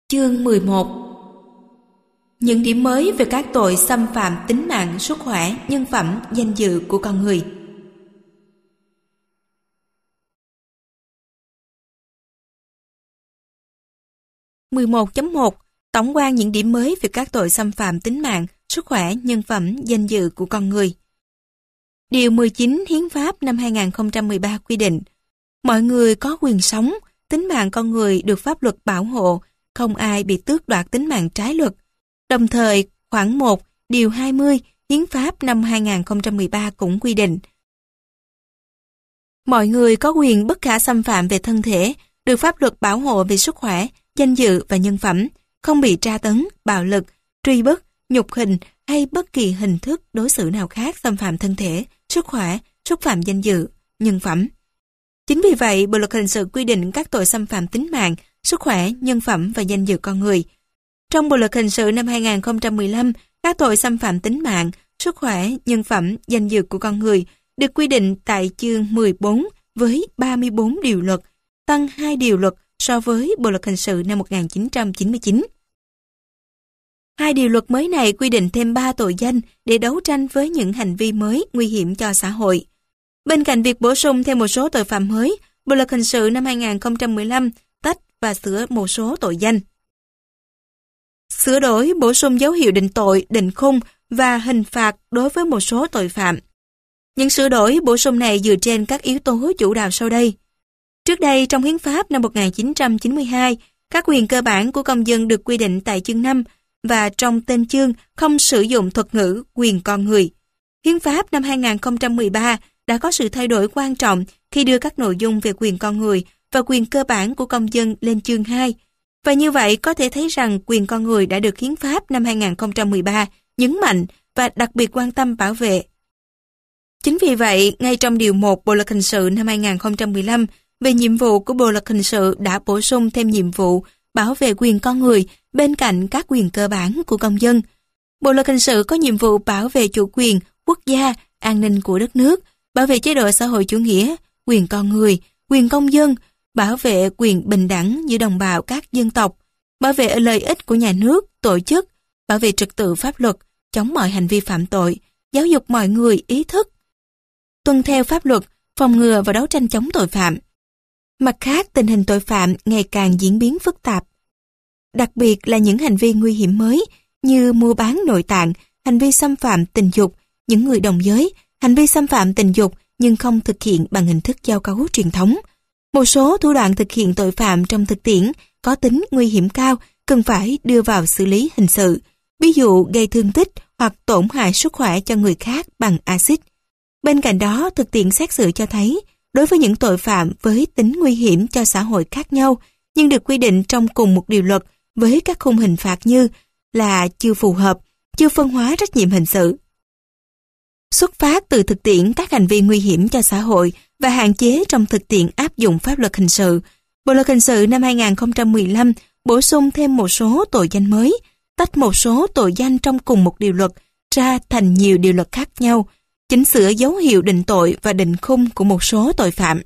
Chương 11. Những điểm mới về các tội xâm phạm tính mạng, sức khỏe, nhân phẩm, danh dự của con người. (11.1) Tổng quan những điểm mới về các tội xâm phạm tính mạng, sức khỏe, nhân phẩm, danh dự của con người. Điều 19 Hiến pháp năm 2013 quy định: mọi người có quyền sống, tính mạng con người được pháp luật bảo hộ, không ai bị tước đoạt tính mạng trái luật. Đồng thời, khoản 1, điều 20 Hiến pháp năm 2013 cũng quy định: mọi người có quyền bất khả xâm phạm về thân thể, được pháp luật bảo hộ về sức khỏe, danh dự và nhân phẩm, không bị tra tấn, bạo lực, truy bức, nhục hình hay bất kỳ hình thức đối xử nào khác xâm phạm thân thể, sức khỏe, xúc phạm danh dự, nhân phẩm. Chính vì vậy, Bộ luật hình sự quy định các tội xâm phạm tính mạng, sức khỏe, nhân phẩm và danh dự con người. Trong Bộ luật hình sự năm 2015, các tội xâm phạm tính mạng, sức khỏe, nhân phẩm, danh dự của con người được quy định tại chương 14 với 34 điều luật, tăng 2 điều luật so với Bộ luật hình sự năm 1999. Hai điều luật mới này quy định thêm 3 tội danh để đấu tranh với những hành vi mới nguy hiểm cho xã hội. Bên cạnh việc bổ sung thêm một số tội phạm mới, Bộ luật hình sự năm 2015 tách và sửa một số tội danh. Sửa đổi bổ sung dấu hiệu định tội, định khung và hình phạt đối với một số tội phạm. Những sửa đổi bổ sung này dựa trên các yếu tố chủ đạo sau đây. Trước đây, trong Hiến pháp năm 1992, các quyền cơ bản của công dân được quy định tại chương 5 và trong tên chương không sử dụng thuật ngữ quyền con người. Hiến pháp năm 2013 đã có sự thay đổi quan trọng khi đưa các nội dung về quyền con người và quyền cơ bản của công dân lên chương 2. Và như vậy có thể thấy rằng quyền con người đã được Hiến pháp năm 2013 nhấn mạnh và đặc biệt quan tâm bảo vệ. Chính vì vậy, ngay trong điều 1 Bộ luật hình sự năm 2015 về nhiệm vụ của Bộ luật hình sự đã bổ sung thêm nhiệm vụ bảo vệ quyền con người bên cạnh các quyền cơ bản của công dân. Bộ luật hình sự có nhiệm vụ bảo vệ chủ quyền, quốc gia, an ninh của đất nước, bảo vệ chế độ xã hội chủ nghĩa, quyền con người, quyền công dân, bảo vệ quyền bình đẳng giữa đồng bào các dân tộc, bảo vệ lợi ích của nhà nước, tổ chức, bảo vệ trật tự pháp luật, chống mọi hành vi phạm tội, giáo dục mọi người ý thức, tuân theo pháp luật, phòng ngừa và đấu tranh chống tội phạm. Mặt khác, tình hình tội phạm ngày càng diễn biến phức tạp, đặc biệt là những hành vi nguy hiểm mới như mua bán nội tạng, hành vi xâm phạm tình dục, những người đồng giới, hành vi xâm phạm tình dục nhưng không thực hiện bằng hình thức giao cấu truyền thống. Một số thủ đoạn thực hiện tội phạm trong thực tiễn có tính nguy hiểm cao cần phải đưa vào xử lý hình sự, ví dụ gây thương tích hoặc tổn hại sức khỏe cho người khác bằng axit. Bên cạnh đó, thực tiễn xét xử cho thấy, đối với những tội phạm với tính nguy hiểm cho xã hội khác nhau, nhưng được quy định trong cùng một điều luật với các khung hình phạt như là chưa phù hợp, chưa phân hóa trách nhiệm hình sự. Xuất phát từ thực tiễn các hành vi nguy hiểm cho xã hội và hạn chế trong thực tiễn áp dụng pháp luật hình sự, Bộ luật hình sự năm 2015 bổ sung thêm một số tội danh mới, tách một số tội danh trong cùng một điều luật ra thành nhiều điều luật khác nhau, chỉnh sửa dấu hiệu định tội và định khung của một số tội phạm.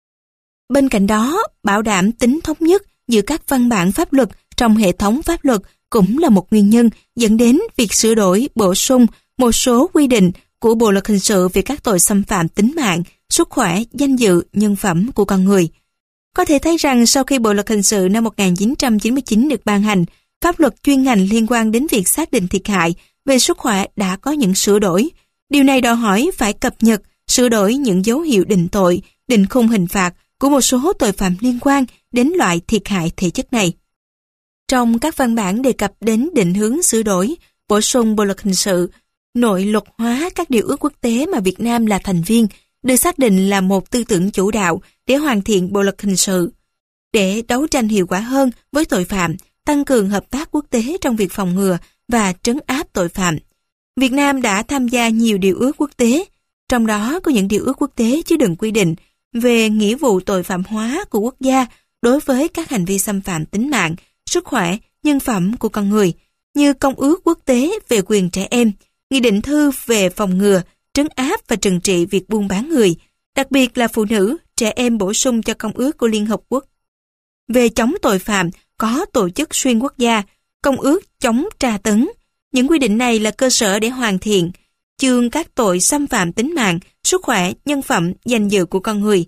Bên cạnh đó, bảo đảm tính thống nhất giữa các văn bản pháp luật trong hệ thống pháp luật cũng là một nguyên nhân dẫn đến việc sửa đổi, bổ sung một số quy định của Bộ luật hình sự về các tội xâm phạm tính mạng, sức khỏe, danh dự, nhân phẩm của con người. Có thể thấy rằng sau khi Bộ luật hình sự năm 1999 được ban hành, pháp luật chuyên ngành liên quan đến việc xác định thiệt hại về sức khỏe đã có những sửa đổi. Điều này đòi hỏi phải cập nhật, sửa đổi những dấu hiệu định tội, định khung hình phạt của một số tội phạm liên quan đến loại thiệt hại thể chất này. Trong các văn bản đề cập đến định hướng sửa đổi, bổ sung Bộ luật hình sự, nội luật hóa các điều ước quốc tế mà Việt Nam là thành viên, được xác định là một tư tưởng chủ đạo để hoàn thiện Bộ luật hình sự. Để đấu tranh hiệu quả hơn với tội phạm, tăng cường hợp tác quốc tế trong việc phòng ngừa và trấn áp tội phạm, Việt Nam đã tham gia nhiều điều ước quốc tế, trong đó có những điều ước quốc tế chứa đựng quy định về nghĩa vụ tội phạm hóa của quốc gia đối với các hành vi xâm phạm tính mạng, sức khỏe, nhân phẩm của con người, như Công ước Quốc tế về quyền trẻ em, Nghị định thư về phòng ngừa, trấn áp và trừng trị việc buôn bán người, đặc biệt là phụ nữ, trẻ em bổ sung cho Công ước của Liên Hợp Quốc về chống tội phạm có tổ chức xuyên quốc gia, Công ước chống tra tấn. Những quy định này là cơ sở để hoàn thiện chương các tội xâm phạm tính mạng, sức khỏe, nhân phẩm, danh dự của con người.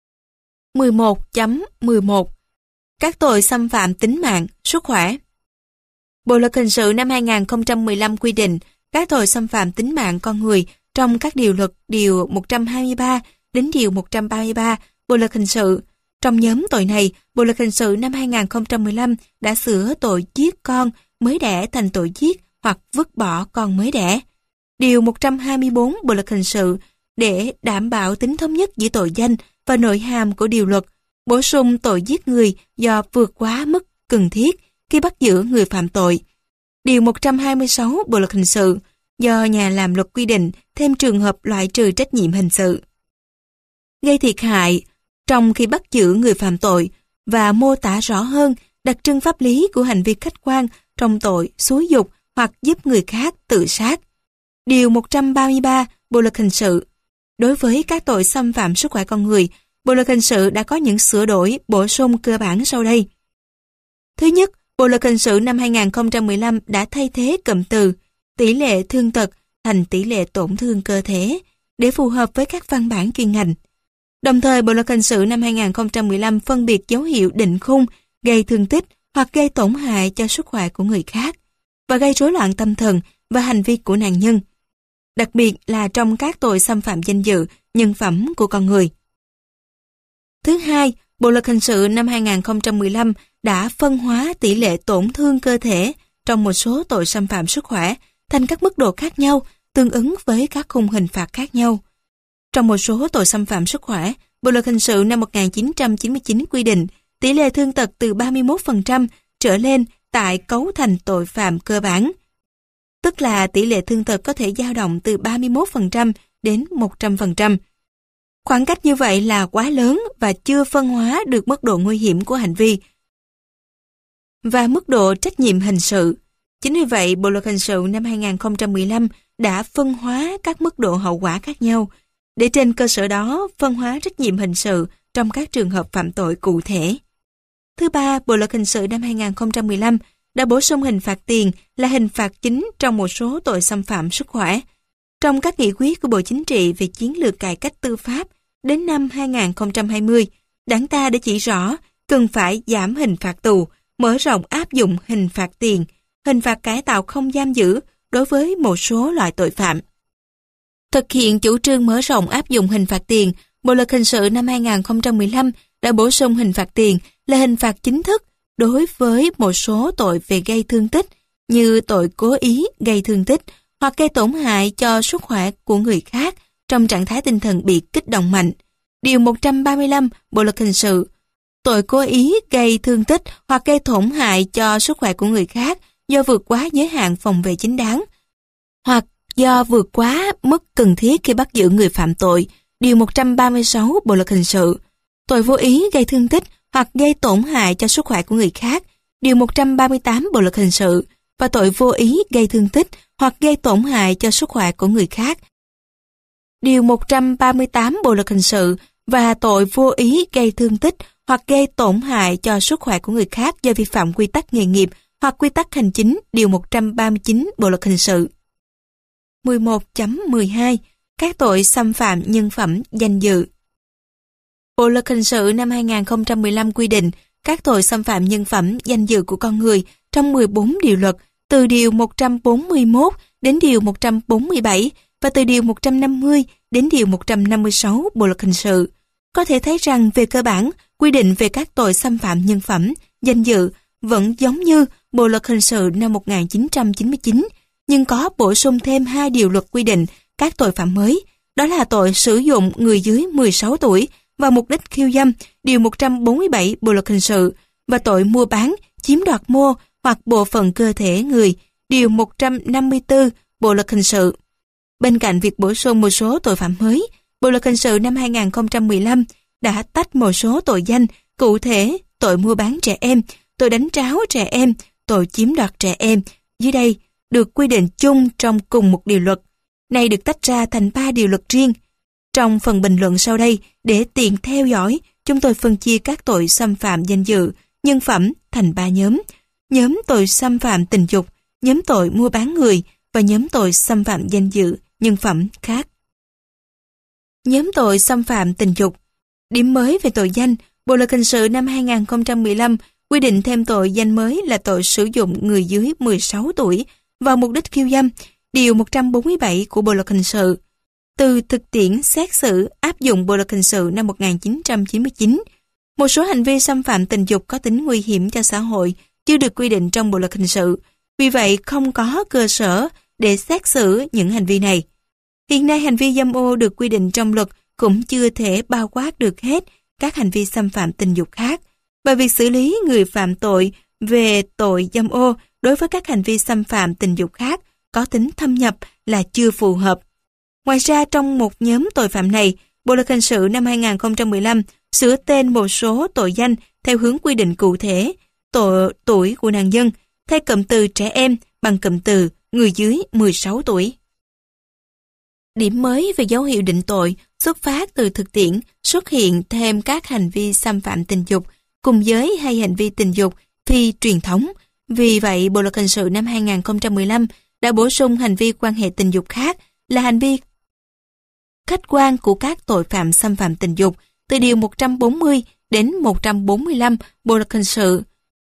11.11 Các tội xâm phạm tính mạng, sức khỏe. Bộ luật hình sự năm 2015 quy định các tội xâm phạm tính mạng con người trong các điều luật điều 123 đến điều 133 Bộ luật hình sự. Trong nhóm tội này, Bộ luật hình sự năm 2015 đã sửa tội giết con mới đẻ thành tội giết hoặc vứt bỏ con mới đẻ. Điều 124 Bộ luật hình sự để đảm bảo tính thống nhất giữa tội danh và nội hàm của điều luật, bổ sung tội giết người do vượt quá mức cần thiết khi bắt giữ người phạm tội. Điều 126 Bộ luật hình sự do nhà làm luật quy định thêm trường hợp loại trừ trách nhiệm hình sự. Gây thiệt hại trong khi bắt giữ người phạm tội và mô tả rõ hơn đặc trưng pháp lý của hành vi khách quan trong tội xúi giục hoặc giúp người khác tự sát. Điều 133 Bộ luật hình sự. Đối với các tội xâm phạm sức khỏe con người, Bộ luật hình sự đã có những sửa đổi, bổ sung cơ bản sau đây. Thứ nhất, Bộ luật hình sự năm 2015 đã thay thế cụm từ tỷ lệ thương tật thành tỷ lệ tổn thương cơ thể để phù hợp với các văn bản chuyên ngành. Đồng thời, Bộ luật hình sự năm 2015 phân biệt dấu hiệu định khung gây thương tích hoặc gây tổn hại cho sức khỏe của người khác và gây rối loạn tâm thần và hành vi của nạn nhân, đặc biệt là trong các tội xâm phạm danh dự, nhân phẩm của con người. Thứ hai, Bộ luật hình sự năm 2015 đã phân hóa tỷ lệ tổn thương cơ thể trong một số tội xâm phạm sức khỏe thành các mức độ khác nhau, tương ứng với các khung hình phạt khác nhau. Trong một số tội xâm phạm sức khỏe, Bộ luật hình sự năm 1999 quy định tỷ lệ thương tật từ 31% trở lên tại cấu thành tội phạm cơ bản, tức là tỷ lệ thương tật có thể dao động từ 31% đến 100%. Khoảng cách như vậy là quá lớn và chưa phân hóa được mức độ nguy hiểm của hành vi và mức độ trách nhiệm hình sự. Chính vì vậy, Bộ luật hình sự năm 2015 đã phân hóa các mức độ hậu quả khác nhau, để trên cơ sở đó phân hóa trách nhiệm hình sự trong các trường hợp phạm tội cụ thể. Thứ ba, Bộ luật hình sự năm 2015 đã bổ sung hình phạt tiền là hình phạt chính trong một số tội xâm phạm sức khỏe. Trong các nghị quyết của Bộ Chính trị về chiến lược cải cách tư pháp đến năm 2020, Đảng ta đã chỉ rõ cần phải giảm hình phạt tù, mở rộng áp dụng hình phạt tiền, hình phạt cải tạo không giam giữ đối với một số loại tội phạm. Thực hiện chủ trương mở rộng áp dụng hình phạt tiền, Bộ luật hình sự năm 2015 đã bổ sung hình phạt tiền là hình phạt chính thức đối với một số tội về gây thương tích như tội cố ý gây thương tích hoặc gây tổn hại cho sức khỏe của người khác trong trạng thái tinh thần bị kích động mạnh. Điều 135 Bộ luật hình sự, tội cố ý gây thương tích hoặc gây tổn hại cho sức khỏe của người khác do vượt quá giới hạn phòng vệ chính đáng hoặc do vượt quá mức cần thiết khi bắt giữ người phạm tội. Điều 136 Bộ luật hình sự, tội vô ý gây thương tích hoặc gây tổn hại cho sức khỏe của người khác. Điều 138 Bộ luật hình sự và tội vô ý gây thương tích hoặc gây tổn hại cho sức khỏe của người khác. Điều 138 Bộ luật hình sự và tội vô ý gây thương tích hoặc gây tổn hại cho sức khỏe của người khác do vi phạm quy tắc nghề nghiệp hoặc quy tắc hành chính. Điều 139 Bộ luật hình sự. 11.12 Các tội xâm phạm nhân phẩm, danh dự. Bộ luật hình sự năm 2015 quy định các tội xâm phạm nhân phẩm, danh dự của con người trong 14 điều luật, từ điều 141 đến điều 147 và từ điều 150 đến điều 156 Bộ luật hình sự. Có thể thấy rằng về cơ bản, quy định về các tội xâm phạm nhân phẩm, danh dự vẫn giống như Bộ luật hình sự năm 1999, nhưng có bổ sung thêm 2 điều luật quy định các tội phạm mới, đó là tội sử dụng người dưới 16 tuổi và mục đích khiêu dâm, điều 147 Bộ luật hình sự, và tội mua bán, chiếm đoạt mô hoặc bộ phận cơ thể người, điều 154 Bộ luật hình sự. Bên cạnh việc bổ sung một số tội phạm mới, Bộ luật hình sự năm 2015 đã tách một số tội danh, cụ thể tội mua bán trẻ em, tội đánh tráo trẻ em, tội chiếm đoạt trẻ em, dưới đây được quy định chung trong cùng một điều luật. Này được tách ra thành 3 điều luật riêng. Trong phần bình luận sau đây, để tiện theo dõi, chúng tôi phân chia các tội xâm phạm danh dự nhân phẩm thành 3 nhóm. Nhóm tội xâm phạm tình dục, nhóm tội mua bán người và nhóm tội xâm phạm danh dự, nhân phẩm khác. Nhóm tội xâm phạm tình dục. Điểm mới về tội danh, Bộ luật hình sự năm 2015 quy định thêm tội danh mới là tội sử dụng người dưới 16 tuổi vào mục đích khiêu dâm, điều 147 của Bộ luật hình sự. Từ thực tiễn xét xử áp dụng Bộ luật hình sự năm 1999, một số hành vi xâm phạm tình dục có tính nguy hiểm cho xã hội chưa được quy định trong Bộ luật hình sự, vì vậy không có cơ sở để xét xử những hành vi này. Hiện nay hành vi dâm ô được quy định trong luật cũng chưa thể bao quát được hết các hành vi xâm phạm tình dục khác, và việc xử lý người phạm tội về tội dâm ô đối với các hành vi xâm phạm tình dục khác có tính thâm nhập là chưa phù hợp. Ngoài ra, trong một nhóm tội phạm này, Bộ luật hình sự năm 2015 sửa tên một số tội danh theo hướng quy định cụ thể, tuổi của nạn nhân, thay cụm từ trẻ em bằng cụm từ người dưới 16 tuổi. Điểm mới về dấu hiệu định tội xuất phát từ thực tiễn xuất hiện thêm các hành vi xâm phạm tình dục cùng giới hay hành vi tình dục phi truyền thống. Vì vậy, Bộ luật hình sự năm 2015 đã bổ sung hành vi quan hệ tình dục khác là hành vi khách quan của các tội phạm xâm phạm tình dục từ điều 140 đến 145 Bộ luật hình sự.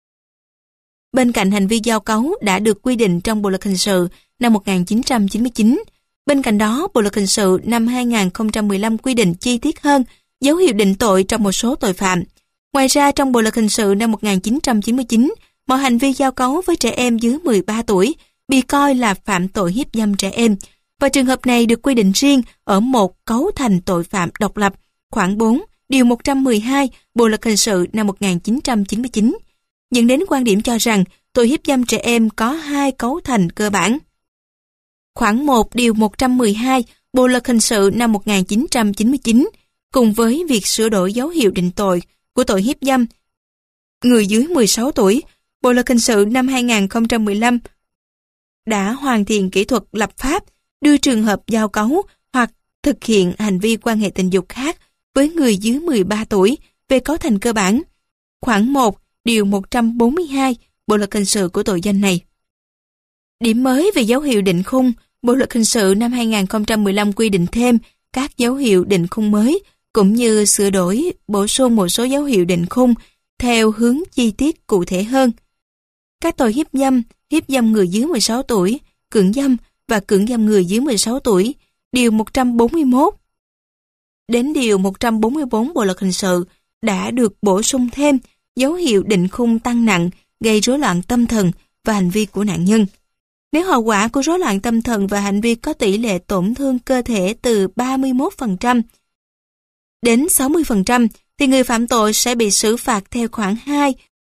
Bên cạnh hành vi giao cấu đã được quy định trong Bộ luật hình sự năm 1999, bên cạnh đó, Bộ luật hình sự năm 2015 quy định chi tiết hơn dấu hiệu định tội trong một số tội phạm. Ngoài ra, trong Bộ luật hình sự năm 1999, mọi hành vi giao cấu với trẻ em dưới 13 tuổi bị coi là phạm tội hiếp dâm trẻ em, và trường hợp này được quy định riêng ở một cấu thành tội phạm độc lập, khoản 4, điều 112 Bộ luật hình sự năm 1999, dẫn đến quan điểm cho rằng tội hiếp dâm trẻ em có hai cấu thành cơ bản. Khoản 1 điều 112 Bộ luật hình sự năm 1999 cùng với việc sửa đổi dấu hiệu định tội của tội hiếp dâm người dưới 16 tuổi, Bộ luật hình sự năm 2015 đã hoàn thiện kỹ thuật lập pháp đưa trường hợp giao cấu hoặc thực hiện hành vi quan hệ tình dục khác với người dưới 13 tuổi về cấu thành cơ bản. Khoản 1 điều 142 Bộ luật hình sự của tội danh này. Điểm mới về dấu hiệu định khung, Bộ luật hình sự năm 2015 quy định thêm các dấu hiệu định khung mới cũng như sửa đổi, bổ sung một số dấu hiệu định khung theo hướng chi tiết cụ thể hơn. Các tội hiếp dâm người dưới 16 tuổi, cưỡng dâm và cưỡng dâm người dưới 16 tuổi, điều 141 đến điều 144 Bộ luật hình sự đã được bổ sung thêm dấu hiệu định khung tăng nặng gây rối loạn tâm thần và hành vi của nạn nhân. Nếu hậu quả của rối loạn tâm thần và hành vi có tỷ lệ tổn thương cơ thể từ 31% đến 60% thì người phạm tội sẽ bị xử phạt theo khoản 2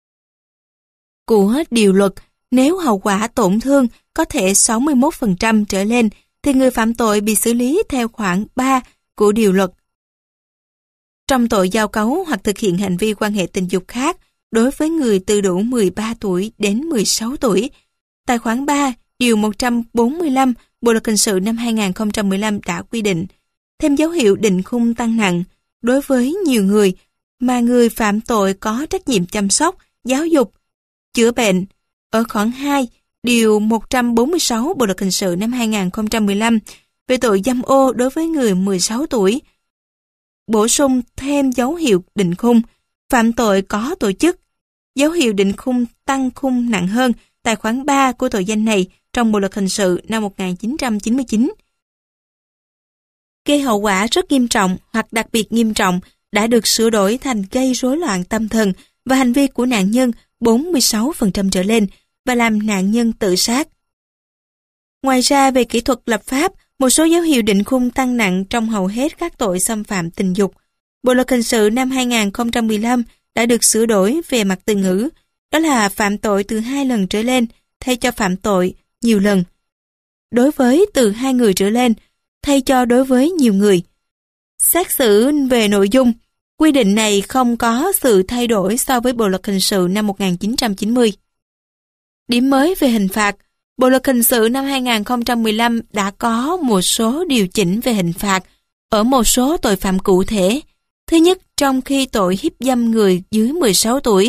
của điều luật. Nếu hậu quả tổn thương có thể 61% trở lên thì người phạm tội bị xử lý theo khoản 3 của điều luật. Trong tội giao cấu hoặc thực hiện hành vi quan hệ tình dục khác đối với người từ đủ 13 tuổi đến 16 tuổi, tại khoản 3, điều 145 Bộ luật hình sự năm 2015 đã quy định thêm dấu hiệu định khung tăng nặng đối với nhiều người mà người phạm tội có trách nhiệm chăm sóc, giáo dục, chữa bệnh. Ở khoản 2, điều 146 Bộ luật hình sự năm 2015 về tội dâm ô đối với người 16 tuổi, bổ sung thêm dấu hiệu định khung phạm tội có tổ chức. Dấu hiệu định khung tăng khung nặng hơn tại khoản 3 của tội danh này trong Bộ luật hình sự năm 1999. Gây hậu quả rất nghiêm trọng hoặc đặc biệt nghiêm trọng đã được sửa đổi thành gây rối loạn tâm thần và hành vi của nạn nhân 46% trở lên và làm nạn nhân tự sát. Ngoài ra, về kỹ thuật lập pháp, một số dấu hiệu định khung tăng nặng trong hầu hết các tội xâm phạm tình dục. Bộ luật hình sự năm 2015 đã được sửa đổi về mặt từ ngữ, đó là phạm tội từ 2 lần trở lên thay cho phạm tội nhiều lần. Đối với từ 2 người trở lên thay cho đối với nhiều người. Xét xử về nội dung, quy định này không có sự thay đổi so với Bộ luật hình sự năm 1990. Điểm mới về hình phạt, Bộ luật hình sự năm 2015 đã có một số điều chỉnh về hình phạt ở một số tội phạm cụ thể. Thứ nhất, trong khi tội hiếp dâm người dưới 16 tuổi,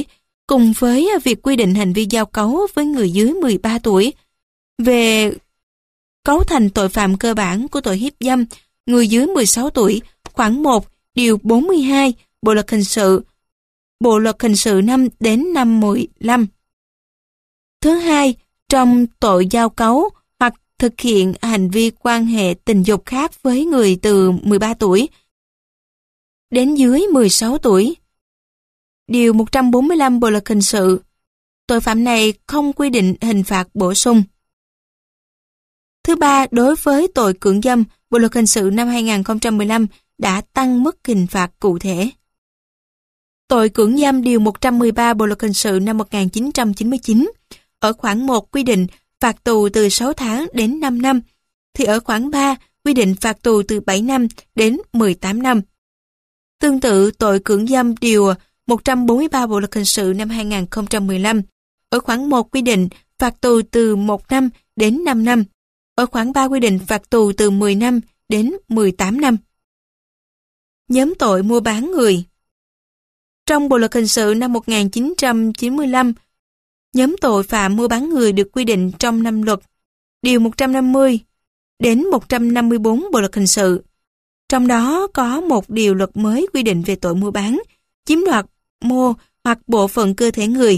cùng với việc quy định hành vi giao cấu với người dưới 13 tuổi. Về cấu thành tội phạm cơ bản của tội hiếp dâm người dưới 16 tuổi, khoản 1, điều 42, Bộ luật hình sự năm đến năm 15. Thứ hai, trong tội giao cấu hoặc thực hiện hành vi quan hệ tình dục khác với người từ 13 tuổi đến dưới 16 tuổi. Điều 145 Bộ luật hình sự, tội phạm này không quy định hình phạt bổ sung. Thứ ba, đối với tội cưỡng dâm, Bộ luật hình sự năm 2015 đã tăng mức hình phạt cụ thể. Tội cưỡng dâm điều 113 Bộ luật hình sự năm 1999, ở khoản 1 quy định phạt tù từ 6 tháng đến 5 năm, thì ở khoản 3 quy định phạt tù từ 7 năm đến 18 năm. Tương tự, tội cưỡng dâm điều 143 Bộ luật hình sự năm 2015, ở khoản 1 quy định phạt tù từ 1 năm đến 5 năm, ở khoản 3 quy định phạt tù từ 10 năm đến 18 năm. Nhóm tội mua bán người. Trong Bộ luật hình sự năm 1995, nhóm tội phạm mua bán người được quy định trong năm luật, điều 150 đến 154 Bộ luật hình sự. Trong đó có một điều luật mới quy định về tội mua bán, chiếm đoạt mô hoặc bộ phận cơ thể người.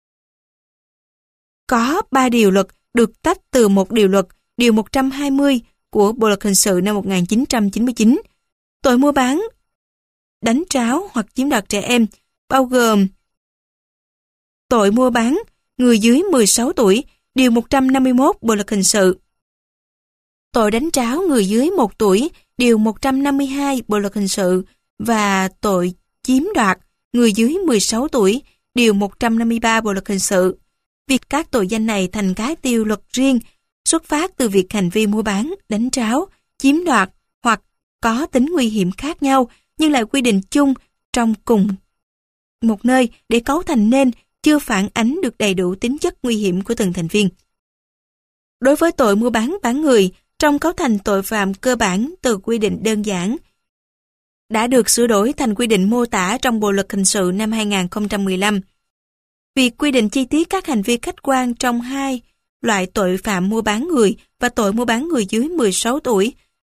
Có 3 điều luật được tách từ một điều luật, điều 120 của Bộ luật hình sự năm 1999. Tội mua bán, đánh tráo hoặc chiếm đoạt trẻ em, bao gồm tội mua bán người dưới 16 tuổi, điều 151 Bộ luật hình sự. Tội đánh tráo người dưới 1 tuổi, điều 152 Bộ luật hình sự và tội chiếm đoạt người dưới 16 tuổi, điều 153 Bộ luật hình sự. Việc các tội danh này thành các điều luật riêng xuất phát từ việc hành vi mua bán, đánh tráo, chiếm đoạt hoặc có tính nguy hiểm khác nhau nhưng lại quy định chung trong cùng một nơi để cấu thành nên chưa phản ánh được đầy đủ tính chất nguy hiểm của từng thành viên. Đối với tội mua bán người, trong cấu thành tội phạm cơ bản từ quy định đơn giản đã được sửa đổi thành quy định mô tả trong Bộ luật hình sự năm 2015. Việc quy định chi tiết các hành vi khách quan trong hai loại tội phạm mua bán người và tội mua bán người dưới 16 tuổi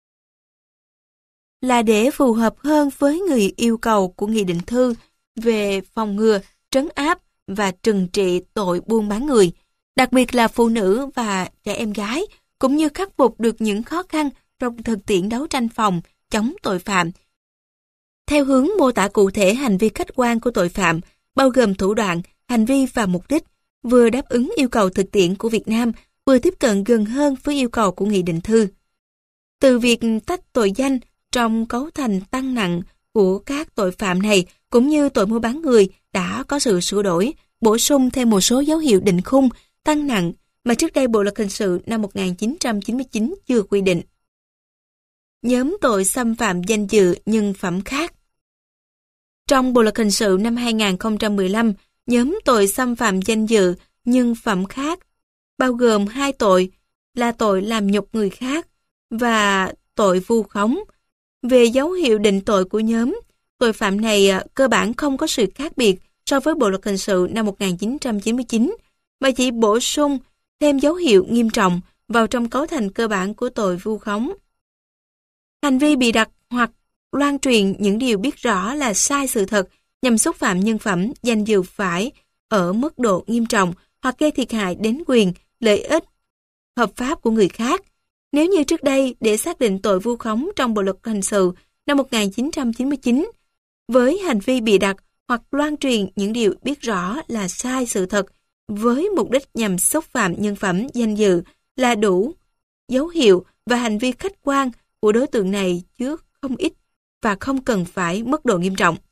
là để phù hợp hơn với người yêu cầu của Nghị định thư về phòng ngừa, trấn áp và trừng trị tội buôn bán người, đặc biệt là phụ nữ và trẻ em gái, cũng như khắc phục được những khó khăn trong thực tiễn đấu tranh phòng chống tội phạm. Theo hướng mô tả cụ thể hành vi khách quan của tội phạm, bao gồm thủ đoạn, hành vi và mục đích, vừa đáp ứng yêu cầu thực tiễn của Việt Nam, vừa tiếp cận gần hơn với yêu cầu của Nghị định thư. Từ việc tách tội danh trong cấu thành tăng nặng của các tội phạm này, cũng như tội mua bán người đã có sự sửa đổi, bổ sung thêm một số dấu hiệu định khung, tăng nặng mà trước đây Bộ luật hình sự năm 1999 chưa quy định. Nhóm tội xâm phạm danh dự nhân phẩm khác. Trong Bộ luật hình sự năm 2015, nhóm tội xâm phạm danh dự nhân phẩm khác bao gồm 2 tội là tội làm nhục người khác và tội vu khống. Về dấu hiệu định tội của nhóm, tội phạm này cơ bản không có sự khác biệt so với Bộ luật hình sự năm 1999, mà chỉ bổ sung thêm dấu hiệu nghiêm trọng vào trong cấu thành cơ bản của tội vu khống. Hành vi bịa đặt hoặc loan truyền những điều biết rõ là sai sự thật nhằm xúc phạm nhân phẩm, danh dự phải ở mức độ nghiêm trọng hoặc gây thiệt hại đến quyền, lợi ích hợp pháp của người khác. Nếu như trước đây để xác định tội vu khống trong Bộ luật hình sự năm 1999, với hành vi bịa đặt hoặc loan truyền những điều biết rõ là sai sự thật với mục đích nhằm xúc phạm nhân phẩm, danh dự là đủ dấu hiệu và hành vi khách quan của đối tượng này trước không ít và không cần phải mức độ nghiêm trọng.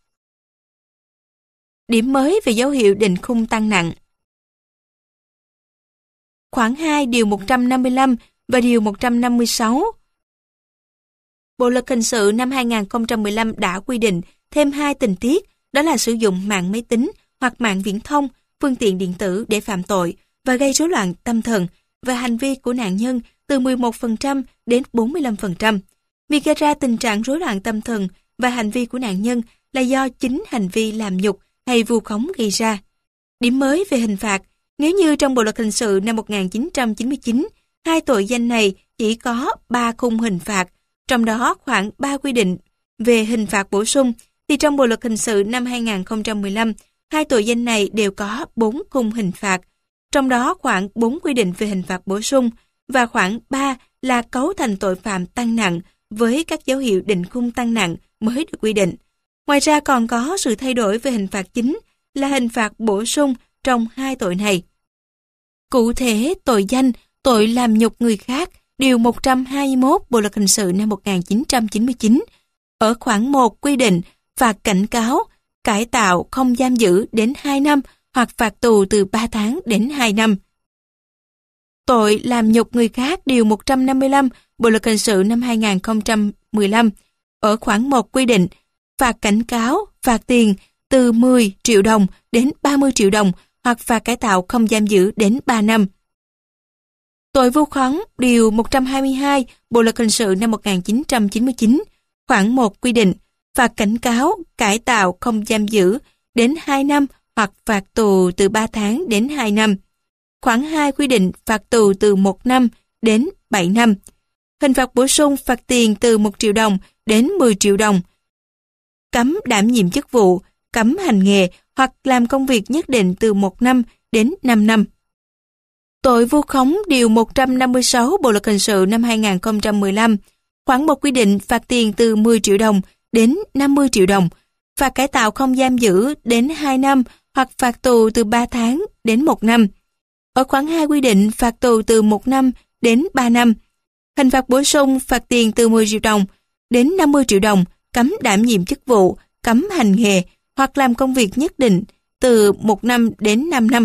Điểm mới về dấu hiệu định khung tăng nặng. Khoản 2 điều 155 và điều 156 Bộ luật hình sự năm 2015 đã quy định thêm 2 tình tiết, đó là sử dụng mạng máy tính hoặc mạng viễn thông, phương tiện điện tử để phạm tội và gây rối loạn tâm thần, và hành vi của nạn nhân từ 11% đến 45%. Việc gây ra tình trạng rối loạn tâm thần và hành vi của nạn nhân là do chính hành vi làm nhục hay vu khống gây ra. Điểm mới về hình phạt, nếu như trong Bộ luật hình sự năm 1999, hai tội danh này chỉ có 3 khung hình phạt, trong đó khoảng 3 quy định về hình phạt bổ sung, thì trong Bộ luật hình sự năm 2015, hai tội danh này đều có 4 khung hình phạt, trong đó khoảng 4 quy định về hình phạt bổ sung và khoảng 3 là cấu thành tội phạm tăng nặng với các dấu hiệu định khung tăng nặng mới được quy định. Ngoài ra còn có sự thay đổi về hình phạt chính là hình phạt bổ sung trong hai tội này. Cụ thể, tội danh tội làm nhục người khác, điều 121 Bộ luật hình sự năm 1999, ở khoản 1 quy định phạt cảnh cáo, cải tạo không giam giữ đến 2 năm hoặc phạt tù từ 3 tháng đến 2 năm. Tội làm nhục người khác, điều 155 Bộ luật hình sự năm 2015, ở khoản 1 quy định phạt cảnh cáo, phạt tiền từ 10 triệu đồng đến 30 triệu đồng hoặc phạt cải tạo không giam giữ đến 3 năm. Tội vu khống, điều 122 Bộ luật hình sự năm 1999, khoản 1 quy định phạt cảnh cáo, cải tạo không giam giữ đến 2 năm hoặc phạt tù từ 3 tháng đến 2 năm. Khoản 2 quy định phạt tù từ 1 năm đến 7 năm. Hình phạt bổ sung phạt tiền từ 1 triệu đồng đến 10 triệu đồng. Cấm đảm nhiệm chức vụ, cấm hành nghề hoặc làm công việc nhất định từ 1 năm đến 5 năm. Tội vu khống, điều 156 Bộ luật hình sự năm 2015, khoản 1 quy định phạt tiền từ 10 triệu đồng đến 50 triệu đồng, phạt cải tạo không giam giữ đến 2 năm hoặc phạt tù từ 3 tháng đến 1 năm. Ở khoản 2 quy định phạt tù từ 1 năm đến 3 năm. Hình phạt bổ sung phạt tiền từ 10 triệu đồng đến 50 triệu đồng, cấm đảm nhiệm chức vụ, cấm hành nghề hoặc làm công việc nhất định từ 1 năm đến 5 năm.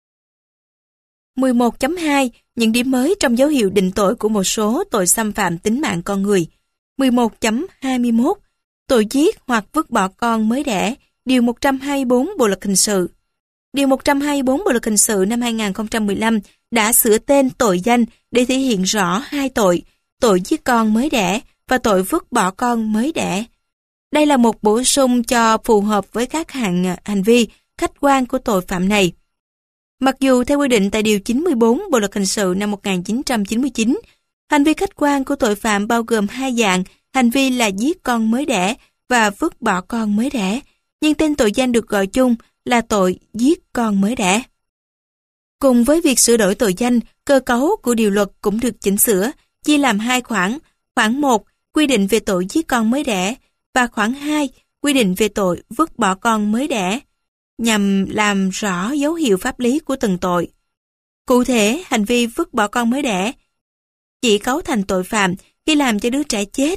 11.2 Những điểm mới trong dấu hiệu định tội của một số tội xâm phạm tính mạng con người. 11.21 Tội giết hoặc vứt bỏ con mới đẻ, điều 124 Bộ luật hình sự. Điều 124 Bộ luật hình sự năm 2015 đã sửa tên tội danh để thể hiện rõ hai tội, tội giết con mới đẻ và tội vứt bỏ con mới đẻ. Đây là một bổ sung cho phù hợp với các hành vi khách quan của tội phạm này. Mặc dù theo quy định tại điều 94 Bộ luật hình sự năm 1999, hành vi khách quan của tội phạm bao gồm hai dạng, hành vi là giết con mới đẻ và vứt bỏ con mới đẻ, nhưng tên tội danh được gọi chung là tội giết con mới đẻ. Cùng với việc sửa đổi tội danh, cơ cấu của điều luật cũng được chỉnh sửa, chia làm hai khoản. Khoản 1 quy định về tội giết con mới đẻ và khoản 2 quy định về tội vứt bỏ con mới đẻ, nhằm làm rõ dấu hiệu pháp lý của từng tội. Cụ thể, hành vi vứt bỏ con mới đẻ chỉ cấu thành tội phạm khi làm cho đứa trẻ chết.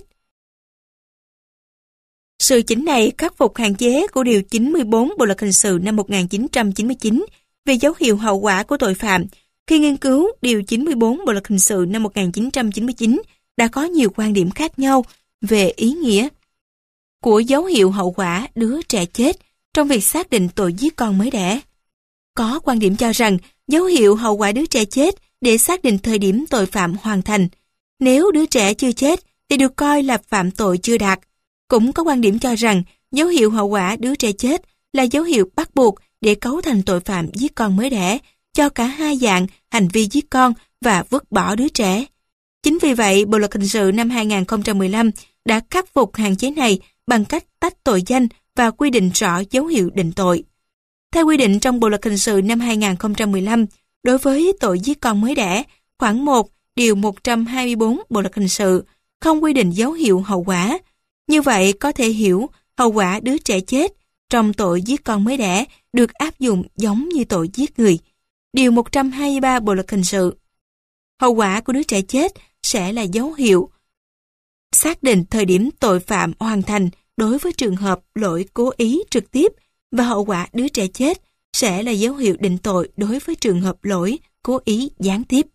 Sự chỉnh này khắc phục hạn chế của điều 94 Bộ luật hình sự năm 1999 về dấu hiệu hậu quả của tội phạm. Khi nghiên cứu điều 94 Bộ luật hình sự năm 1999 đã có nhiều quan điểm khác nhau về ý nghĩa của dấu hiệu hậu quả đứa trẻ chết trong việc xác định tội giết con mới đẻ. Có quan điểm cho rằng dấu hiệu hậu quả đứa trẻ chết để xác định thời điểm tội phạm hoàn thành. Nếu đứa trẻ chưa chết thì được coi là phạm tội chưa đạt. Cũng có quan điểm cho rằng dấu hiệu hậu quả đứa trẻ chết là dấu hiệu bắt buộc để cấu thành tội phạm giết con mới đẻ cho cả hai dạng hành vi giết con và vứt bỏ đứa trẻ. Chính vì vậy, Bộ luật hình sự năm 2015 đã khắc phục hạn chế này bằng cách tách tội danh và quy định rõ dấu hiệu định tội. Theo quy định trong Bộ luật hình sự năm 2015, đối với tội giết con mới đẻ, khoản 1, điều 124 Bộ luật hình sự không quy định dấu hiệu hậu quả. Như vậy có thể hiểu hậu quả đứa trẻ chết trong tội giết con mới đẻ được áp dụng giống như tội giết người. Điều 123 Bộ luật hình sự. Hậu quả của đứa trẻ chết sẽ là dấu hiệu xác định thời điểm tội phạm hoàn thành đối với trường hợp lỗi cố ý trực tiếp, và hậu quả đứa trẻ chết sẽ là dấu hiệu định tội đối với trường hợp lỗi cố ý gián tiếp.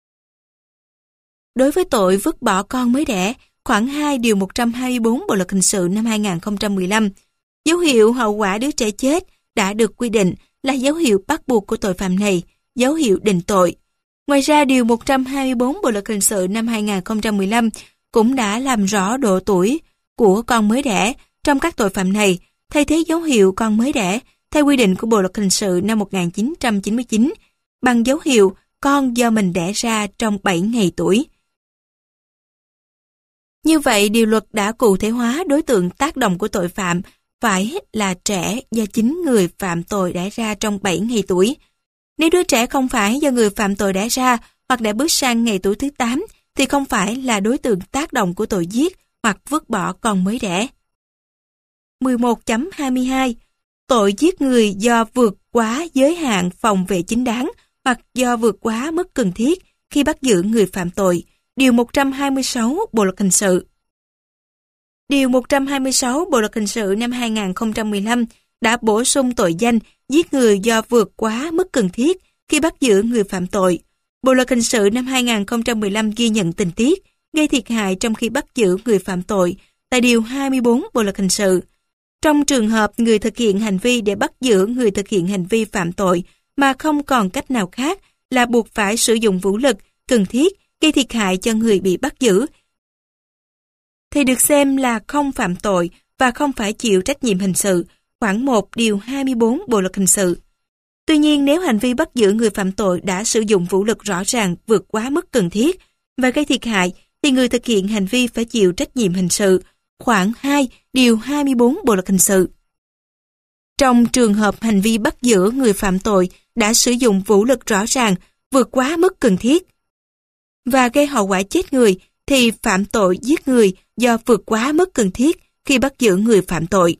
Đối với tội vứt bỏ con mới đẻ, khoản 2 điều 124 Bộ luật hình sự năm 2015, dấu hiệu hậu quả đứa trẻ chết đã được quy định là dấu hiệu bắt buộc của tội phạm này, dấu hiệu định tội. Ngoài ra, điều 124 Bộ luật hình sự năm 2015 cũng đã làm rõ độ tuổi của con mới đẻ trong các tội phạm này, thay thế dấu hiệu con mới đẻ theo quy định của Bộ luật hình sự năm 1999, bằng dấu hiệu con do mình đẻ ra trong 7 ngày tuổi. Như vậy, điều luật đã cụ thể hóa đối tượng tác động của tội phạm phải là trẻ do chính người phạm tội đẻ ra trong 7 ngày tuổi. Nếu đứa trẻ không phải do người phạm tội đẻ ra hoặc đã bước sang ngày tuổi thứ 8 thì không phải là đối tượng tác động của tội giết hoặc vứt bỏ con mới đẻ. 11.22 Tội giết người do vượt quá giới hạn phòng vệ chính đáng hoặc do vượt quá mức cần thiết khi bắt giữ người phạm tội. Điều 126 Bộ luật hình sự. Điều 126 Bộ luật hình sự năm 2015 đã bổ sung tội danh giết người do vượt quá mức cần thiết khi bắt giữ người phạm tội. Bộ luật hình sự năm 2015 ghi nhận tình tiết gây thiệt hại trong khi bắt giữ người phạm tội tại Điều 24 Bộ luật hình sự. Trong trường hợp người thực hiện hành vi để bắt giữ người thực hiện hành vi phạm tội mà không còn cách nào khác là buộc phải sử dụng vũ lực cần thiết gây thiệt hại cho người bị bắt giữ, thì được xem là không phạm tội và không phải chịu trách nhiệm hình sự, khoản 1 điều 24 Bộ luật hình sự. Tuy nhiên, nếu hành vi bắt giữ người phạm tội đã sử dụng vũ lực rõ ràng vượt quá mức cần thiết và gây thiệt hại, thì người thực hiện hành vi phải chịu trách nhiệm hình sự, khoản 2 điều 24 Bộ luật hình sự. Trong trường hợp hành vi bắt giữ người phạm tội đã sử dụng vũ lực rõ ràng vượt quá mức cần thiết và gây hậu quả chết người, thì phạm tội giết người do vượt quá mức cần thiết khi bắt giữ người phạm tội.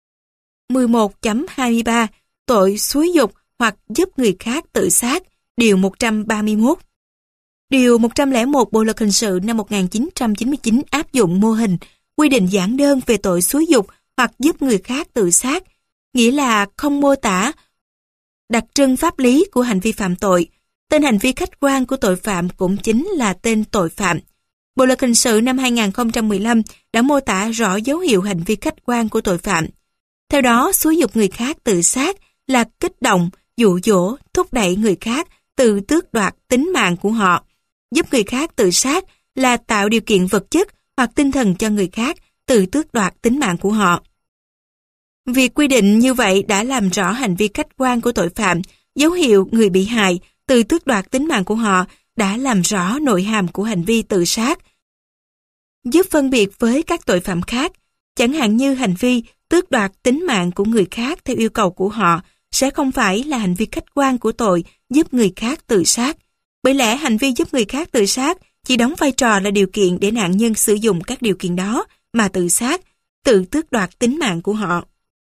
11.23 Tội xúi giục hoặc giúp người khác tự sát, Điều 131. Điều 101 Bộ luật hình sự năm 1999 áp dụng mô hình quy định giản đơn về tội xúi giục hoặc giúp người khác tự sát, nghĩa là không mô tả đặc trưng pháp lý của hành vi phạm tội. Tên hành vi khách quan của tội phạm cũng chính là tên tội phạm. Bộ luật hình sự năm 2015 đã mô tả rõ dấu hiệu hành vi khách quan của tội phạm. Theo đó, xúi giục người khác tự sát là kích động, dụ dỗ, thúc đẩy người khác tự tước đoạt tính mạng của họ. Giúp người khác tự sát là tạo điều kiện vật chất hoặc tinh thần cho người khác tự tước đoạt tính mạng của họ. Việc quy định như vậy đã làm rõ hành vi khách quan của tội phạm, dấu hiệu người bị hại tự tước đoạt tính mạng của họ đã làm rõ nội hàm của hành vi tự sát, giúp phân biệt với các tội phạm khác, chẳng hạn như hành vi tước đoạt tính mạng của người khác theo yêu cầu của họ sẽ không phải là hành vi khách quan của tội giúp người khác tự sát. Bởi lẽ hành vi giúp người khác tự sát chỉ đóng vai trò là điều kiện để nạn nhân sử dụng các điều kiện đó mà tự sát, tự tước đoạt tính mạng của họ.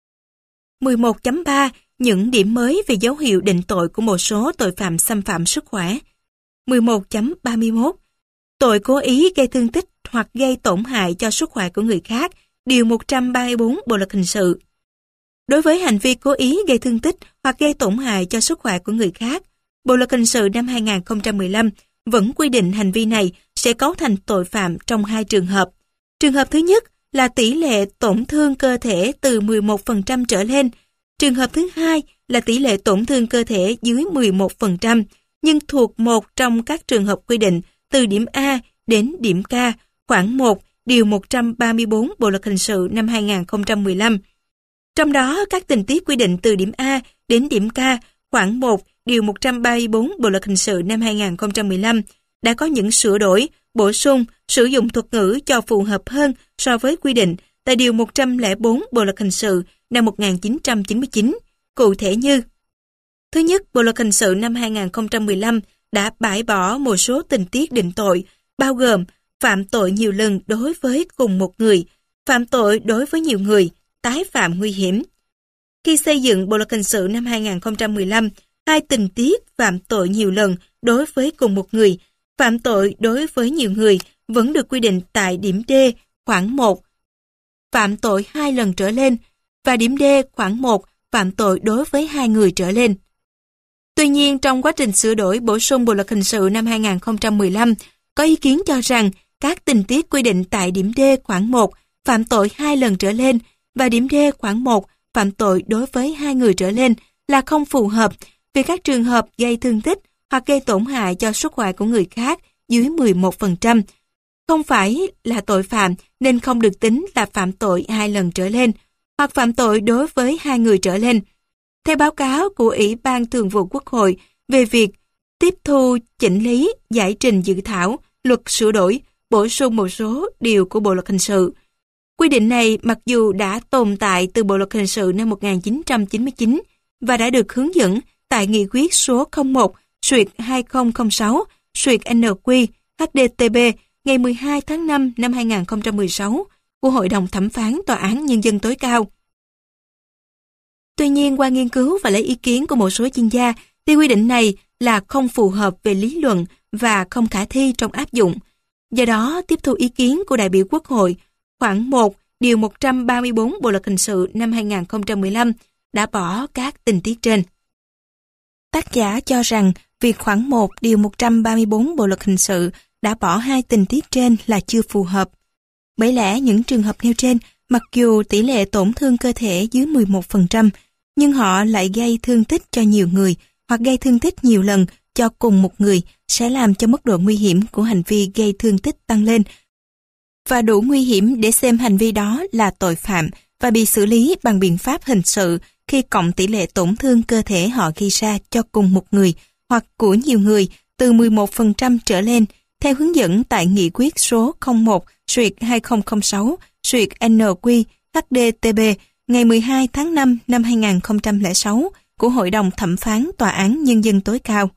11.3 Những điểm mới về dấu hiệu định tội của một số tội phạm xâm phạm sức khỏe. 11.31 Tội cố ý gây thương tích hoặc gây tổn hại cho sức khỏe của người khác, Điều 134 Bộ luật hình sự. Đối với hành vi cố ý gây thương tích hoặc gây tổn hại cho sức khỏe của người khác, Bộ luật hình sự năm 2015 vẫn quy định hành vi này sẽ cấu thành tội phạm trong hai trường hợp. Trường hợp thứ nhất là tỷ lệ tổn thương cơ thể từ 11% trở lên. Trường hợp thứ hai là tỷ lệ tổn thương cơ thể dưới 11%, nhưng thuộc một trong các trường hợp quy định từ điểm A đến điểm K, khoản 1, điều 134 Bộ luật hình sự năm 2015. Trong đó, các tình tiết quy định từ điểm A đến điểm K, khoản 1, điều 134 Bộ luật hình sự năm 2015 đã có những sửa đổi, bổ sung, sử dụng thuật ngữ cho phù hợp hơn so với quy định tại điều 104 Bộ luật hình sự năm 1999, cụ thể như: Thứ nhất, Bộ luật hình sự năm 2015 đã bãi bỏ một số tình tiết định tội, bao gồm phạm tội nhiều lần đối với cùng một người, phạm tội đối với nhiều người, tái phạm nguy hiểm. Khi xây dựng Bộ luật hình sự năm 2015, hai tình tiết phạm tội nhiều lần đối với cùng một người, phạm tội đối với nhiều người vẫn được quy định tại điểm D, khoản 1, phạm tội 2 lần trở lên, và điểm D, khoản 1, phạm tội đối với 2 người trở lên. Tuy nhiên, trong quá trình sửa đổi bổ sung Bộ luật hình sự năm 2015, có ý kiến cho rằng các tình tiết quy định tại điểm D, khoản 1, phạm tội 2 lần trở lên, và điểm D, khoản 1, phạm tội đối với 2 người trở lên là không phù hợp vì các trường hợp gây thương tích hoặc gây tổn hại cho sức khỏe của người khác dưới 11%. Không phải là tội phạm nên không được tính là phạm tội 2 lần trở lên, hoặc phạm tội đối với 2 người trở lên. Theo báo cáo của Ủy ban Thường vụ Quốc hội về việc tiếp thu, chỉnh lý, giải trình dự thảo, luật sửa đổi, bổ sung một số điều của Bộ Luật Hình sự. Quy định này mặc dù đã tồn tại từ Bộ Luật Hình sự năm 1999 và đã được hướng dẫn tại Nghị quyết số 01/2006/NQ HDTB ngày 12 tháng 5 năm 2016 của Hội đồng Thẩm phán Tòa án Nhân dân tối cao. Tuy nhiên, qua nghiên cứu và lấy ý kiến của một số chuyên gia, thì quy định này là không phù hợp về lý luận và không khả thi trong áp dụng. Do đó, tiếp thu ý kiến của đại biểu Quốc hội, khoảng 1, điều 134 Bộ Luật Hình sự năm 2015 đã bỏ các tình tiết trên. Tác giả cho rằng việc khoảng 1, điều 134 Bộ Luật Hình sự đã bỏ hai tình tiết trên là chưa phù hợp. Bởi lẽ những trường hợp nêu trên, mặc dù tỷ lệ tổn thương cơ thể dưới 11%, nhưng họ lại gây thương tích cho nhiều người hoặc gây thương tích nhiều lần cho cùng một người sẽ làm cho mức độ nguy hiểm của hành vi gây thương tích tăng lên và đủ nguy hiểm để xem hành vi đó là tội phạm và bị xử lý bằng biện pháp hình sự khi cộng tỷ lệ tổn thương cơ thể họ gây ra cho cùng một người hoặc của nhiều người từ 11% trở lên theo hướng dẫn tại Nghị quyết số 01/2006/NQ HDTB ngày 12 tháng 5 năm 2006 của Hội đồng Thẩm phán Tòa án Nhân dân tối cao.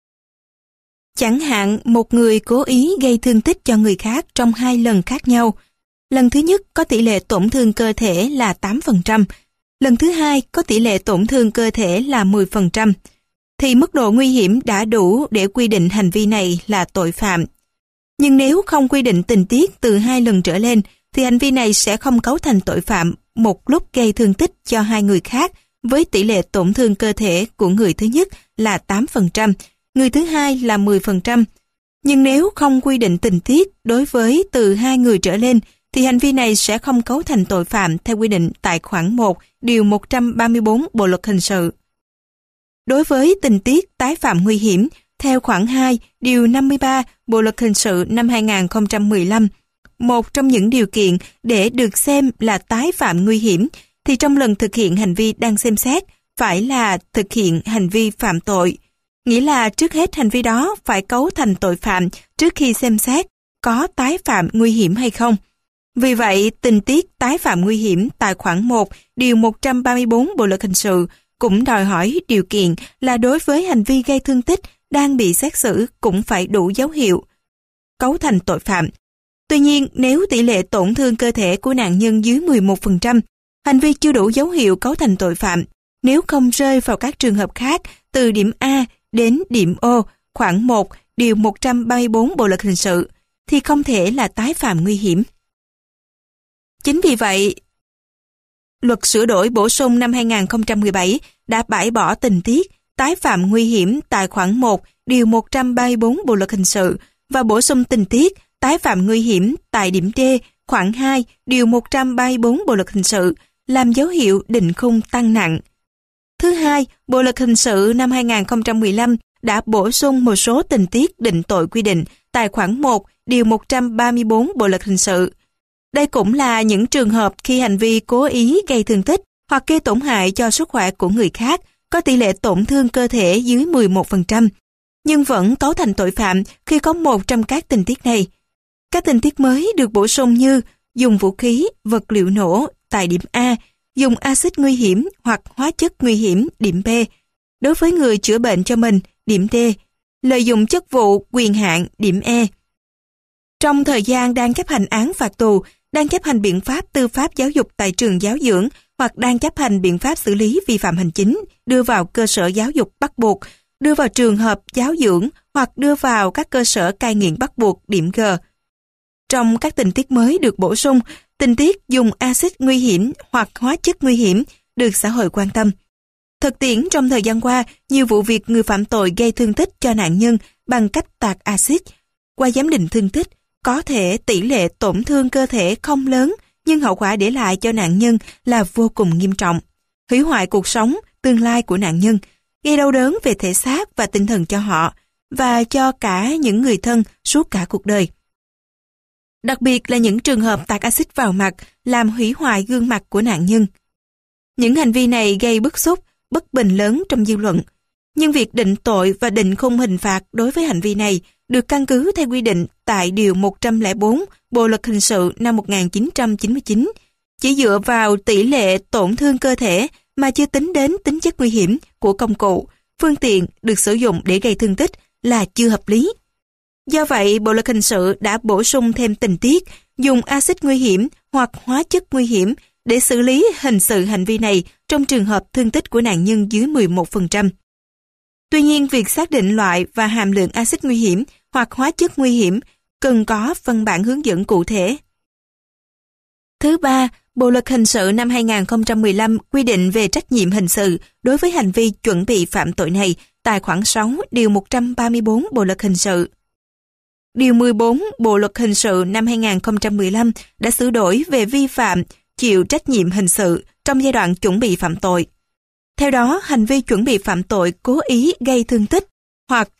Chẳng hạn, một người cố ý gây thương tích cho người khác trong hai lần khác nhau. Lần thứ nhất có tỷ lệ tổn thương cơ thể là 8%, lần thứ hai có tỷ lệ tổn thương cơ thể là 10%, thì mức độ nguy hiểm đã đủ để quy định hành vi này là tội phạm. Nhưng nếu không quy định tình tiết từ hai lần trở lên, thì hành vi này sẽ không cấu thành tội phạm một lúc gây thương tích cho hai người khác với tỷ lệ tổn thương cơ thể của người thứ nhất là 8%, người thứ hai là 10%. Nhưng nếu không quy định tình tiết đối với từ hai người trở lên, thì hành vi này sẽ không cấu thành tội phạm theo quy định tại khoản 1, điều 134 Bộ Luật Hình sự. Đối với tình tiết tái phạm nguy hiểm, theo khoản 2, điều 53 Bộ Luật Hình sự năm 2015, một trong những điều kiện để được xem là tái phạm nguy hiểm thì trong lần thực hiện hành vi đang xem xét phải là thực hiện hành vi phạm tội. Nghĩa là trước hết hành vi đó phải cấu thành tội phạm trước khi xem xét có tái phạm nguy hiểm hay không. Vì vậy, tình tiết tái phạm nguy hiểm tại khoản 1, điều 134 Bộ Luật Hình sự cũng đòi hỏi điều kiện là đối với hành vi gây thương tích đang bị xét xử cũng phải đủ dấu hiệu cấu thành tội phạm. Tuy nhiên, nếu tỷ lệ tổn thương cơ thể của nạn nhân dưới 11%, hành vi chưa đủ dấu hiệu cấu thành tội phạm, nếu không rơi vào các trường hợp khác từ điểm A đến điểm O, khoản 1, điều 134 Bộ Luật Hình sự, thì không thể là tái phạm nguy hiểm. Chính vì vậy, Luật sửa đổi bổ sung năm 2017 đã bãi bỏ tình tiết tái phạm nguy hiểm tại khoản 1, điều 134 Bộ Luật Hình sự và bổ sung tình tiết tái phạm nguy hiểm tại điểm D, khoản 2, điều 134 Bộ Luật Hình sự làm dấu hiệu định khung tăng nặng. Thứ hai, Bộ Luật Hình sự năm 2015 đã bổ sung một số tình tiết định tội quy định tại khoản 1, điều 134 Bộ Luật Hình sự. Đây cũng là những trường hợp khi hành vi cố ý gây thương tích hoặc gây tổn hại cho sức khỏe của người khác có tỷ lệ tổn thương cơ thể dưới 11%, nhưng vẫn cấu thành tội phạm khi có một trong các tình tiết này. Các tình tiết mới được bổ sung như dùng vũ khí, vật liệu nổ tại điểm A, dùng axit nguy hiểm hoặc hóa chất nguy hiểm điểm B, đối với người chữa bệnh cho mình điểm D, lợi dụng chức vụ quyền hạn điểm E. Trong thời gian đang chấp hành án phạt tù, đang chấp hành biện pháp tư pháp giáo dục tại trường giáo dưỡng hoặc đang chấp hành biện pháp xử lý vi phạm hành chính đưa vào cơ sở giáo dục bắt buộc, đưa vào trường hợp giáo dưỡng hoặc đưa vào các cơ sở cai nghiện bắt buộc điểm G. Trong các tình tiết mới được bổ sung, tình tiết dùng axit nguy hiểm hoặc hóa chất nguy hiểm được xã hội quan tâm. Thực tiễn trong thời gian qua, nhiều vụ việc người phạm tội gây thương tích cho nạn nhân bằng cách tạt axit. Qua giám định thương tích, có thể tỷ lệ tổn thương cơ thể không lớn, nhưng hậu quả để lại cho nạn nhân là vô cùng nghiêm trọng. Hủy hoại cuộc sống, tương lai của nạn nhân, gây đau đớn về thể xác và tinh thần cho họ, và cho cả những người thân suốt cả cuộc đời. Đặc biệt là những trường hợp tạt axit vào mặt làm hủy hoại gương mặt của nạn nhân. Những hành vi này gây bức xúc bất bình lớn trong dư luận. Nhưng việc định tội và định khung hình phạt đối với hành vi này được căn cứ theo quy định tại Điều 104 Bộ Luật Hình sự năm 1999, chỉ dựa vào tỷ lệ tổn thương cơ thể mà chưa tính đến tính chất nguy hiểm của công cụ, phương tiện được sử dụng để gây thương tích là chưa hợp lý. Do vậy, Bộ Luật Hình sự đã bổ sung thêm tình tiết dùng axit nguy hiểm hoặc hóa chất nguy hiểm để xử lý hình sự hành vi này trong trường hợp thương tích của nạn nhân dưới 11%. Tuy nhiên, việc xác định loại và hàm lượng axit nguy hiểm hoặc hóa chất nguy hiểm cần có văn bản hướng dẫn cụ thể. Thứ ba, Bộ Luật Hình sự năm 2015 quy định về trách nhiệm hình sự đối với hành vi chuẩn bị phạm tội này tại khoản 6 Điều 134 Bộ Luật Hình sự. Điều 14 Bộ Luật Hình sự năm 2015 đã sửa đổi về vi phạm chịu trách nhiệm hình sự trong giai đoạn chuẩn bị phạm tội. Theo đó, hành vi chuẩn bị phạm tội cố ý gây thương tích hoặc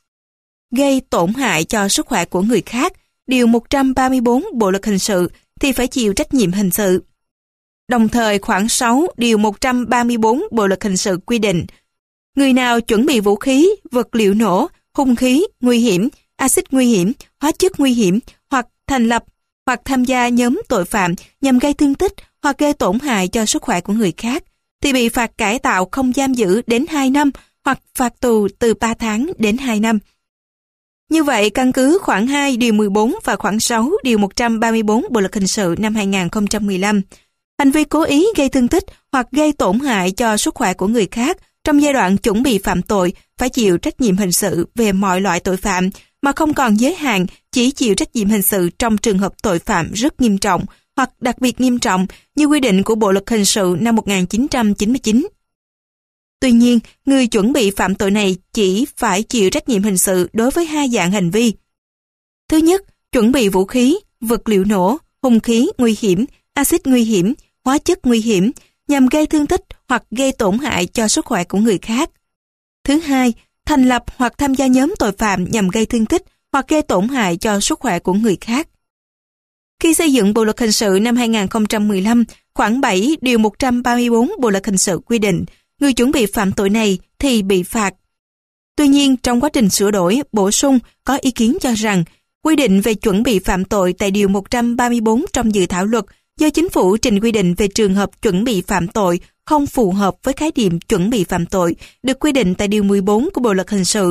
gây tổn hại cho sức khỏe của người khác, Điều 134 Bộ Luật Hình sự thì phải chịu trách nhiệm hình sự. Đồng thời, khoản 6 Điều 134 Bộ Luật Hình sự quy định, người nào chuẩn bị vũ khí, vật liệu nổ, hung khí, nguy hiểm, axit nguy hiểm, hóa chất nguy hiểm hoặc thành lập hoặc tham gia nhóm tội phạm nhằm gây thương tích hoặc gây tổn hại cho sức khỏe của người khác thì bị phạt cải tạo không giam giữ đến 2 năm hoặc phạt tù từ 3 tháng đến 2 năm. Như vậy, căn cứ khoản 2 Điều 14 và khoản 6 Điều 134 Bộ Luật Hình sự năm 2015, hành vi cố ý gây thương tích hoặc gây tổn hại cho sức khỏe của người khác trong giai đoạn chuẩn bị phạm tội phải chịu trách nhiệm hình sự về mọi loại tội phạm mà không còn giới hạn chỉ chịu trách nhiệm hình sự trong trường hợp tội phạm rất nghiêm trọng hoặc đặc biệt nghiêm trọng như quy định của Bộ Luật Hình sự năm 1999. Tuy nhiên, người chuẩn bị phạm tội này chỉ phải chịu trách nhiệm hình sự đối với 2 dạng hành vi. Thứ nhất, chuẩn bị vũ khí, vật liệu nổ, hung khí nguy hiểm, axit nguy hiểm, hóa chất nguy hiểm nhằm gây thương tích hoặc gây tổn hại cho sức khỏe của người khác. Thứ hai, thành lập hoặc tham gia nhóm tội phạm nhằm gây thương tích hoặc gây tổn hại cho sức khỏe của người khác. Khi xây dựng Bộ Luật Hình sự năm 2015, khoản 7 Điều 134 Bộ Luật Hình sự quy định, người chuẩn bị phạm tội này thì bị phạt. Tuy nhiên, trong quá trình sửa đổi, bổ sung có ý kiến cho rằng, quy định về chuẩn bị phạm tội tại Điều 134 trong dự thảo luật do Chính phủ trình quy định về trường hợp chuẩn bị phạm tội không phù hợp với khái niệm chuẩn bị phạm tội được quy định tại Điều 14 của Bộ Luật Hình sự.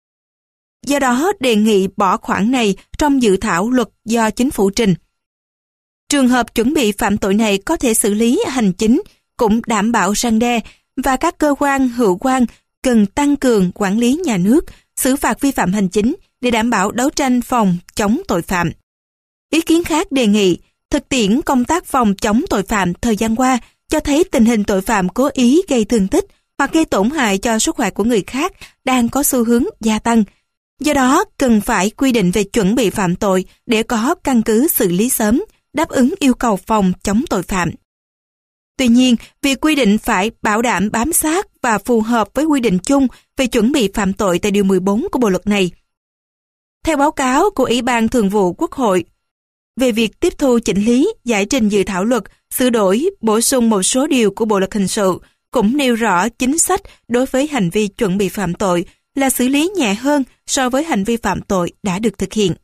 Do đó, đề nghị bỏ khoản này trong dự thảo luật do Chính phủ trình. Trường hợp chuẩn bị phạm tội này có thể xử lý hành chính, cũng đảm bảo răn đe, và các cơ quan hữu quan cần tăng cường quản lý nhà nước, xử phạt vi phạm hành chính để đảm bảo đấu tranh phòng chống tội phạm. Ý kiến khác đề nghị, thực tiễn công tác phòng chống tội phạm thời gian qua cho thấy tình hình tội phạm cố ý gây thương tích hoặc gây tổn hại cho sức khỏe của người khác đang có xu hướng gia tăng. Do đó, cần phải quy định về chuẩn bị phạm tội để có căn cứ xử lý sớm, đáp ứng yêu cầu phòng chống tội phạm. Tuy nhiên, việc quy định phải bảo đảm bám sát và phù hợp với quy định chung về chuẩn bị phạm tội tại Điều 14 của Bộ Luật này. Theo báo cáo của Ủy ban Thường vụ Quốc hội, về việc tiếp thu chỉnh lý, giải trình dự thảo luật, sửa đổi, bổ sung một số điều của Bộ Luật Hình sự, cũng nêu rõ chính sách đối với hành vi chuẩn bị phạm tội là xử lý nhẹ hơn so với hành vi phạm tội đã được thực hiện.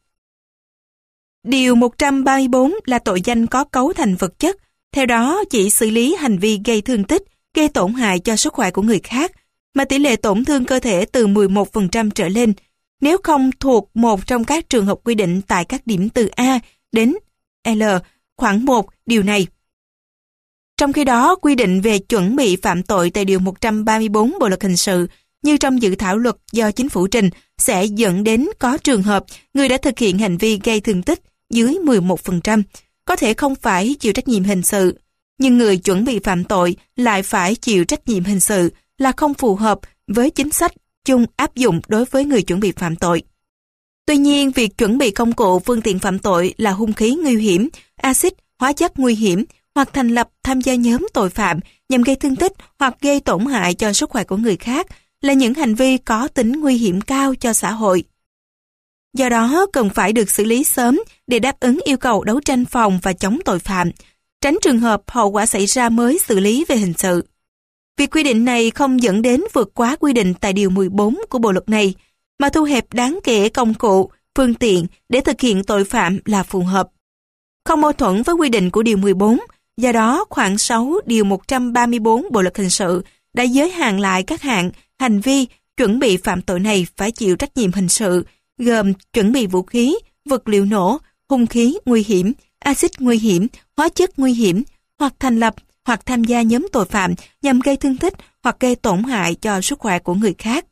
Điều 134 là tội danh có cấu thành vật chất, theo đó chỉ xử lý hành vi gây thương tích, gây tổn hại cho sức khỏe của người khác, mà tỷ lệ tổn thương cơ thể từ 11% trở lên, nếu không thuộc một trong các trường hợp quy định tại các điểm từ A đến L, khoản 1 điều này. Trong khi đó, quy định về chuẩn bị phạm tội tại Điều 134 Bộ Luật Hình sự, như trong dự thảo luật do Chính phủ trình, sẽ dẫn đến có trường hợp người đã thực hiện hành vi gây thương tích dưới 11%, có thể không phải chịu trách nhiệm hình sự, nhưng người chuẩn bị phạm tội lại phải chịu trách nhiệm hình sự là không phù hợp với chính sách chung áp dụng đối với người chuẩn bị phạm tội. Tuy nhiên, việc chuẩn bị công cụ phương tiện phạm tội là hung khí nguy hiểm, axit, hóa chất nguy hiểm hoặc thành lập tham gia nhóm tội phạm nhằm gây thương tích hoặc gây tổn hại cho sức khỏe của người khác là những hành vi có tính nguy hiểm cao cho xã hội. Do đó, cần phải được xử lý sớm để đáp ứng yêu cầu đấu tranh phòng và chống tội phạm, tránh trường hợp hậu quả xảy ra mới xử lý về hình sự. Việc quy định này không dẫn đến vượt quá quy định tại Điều 14 của Bộ luật này, mà thu hẹp đáng kể công cụ, phương tiện để thực hiện tội phạm là phù hợp. Không mâu thuẫn với quy định của Điều 14, do đó khoản 6 Điều 134 Bộ luật hình sự đã giới hạn lại các hạng, hành vi, chuẩn bị phạm tội này phải chịu trách nhiệm hình sự, gồm chuẩn bị vũ khí, vật liệu nổ, hung khí nguy hiểm, axit nguy hiểm, hóa chất nguy hiểm, hoặc thành lập hoặc tham gia nhóm tội phạm nhằm gây thương tích hoặc gây tổn hại cho sức khỏe của người khác.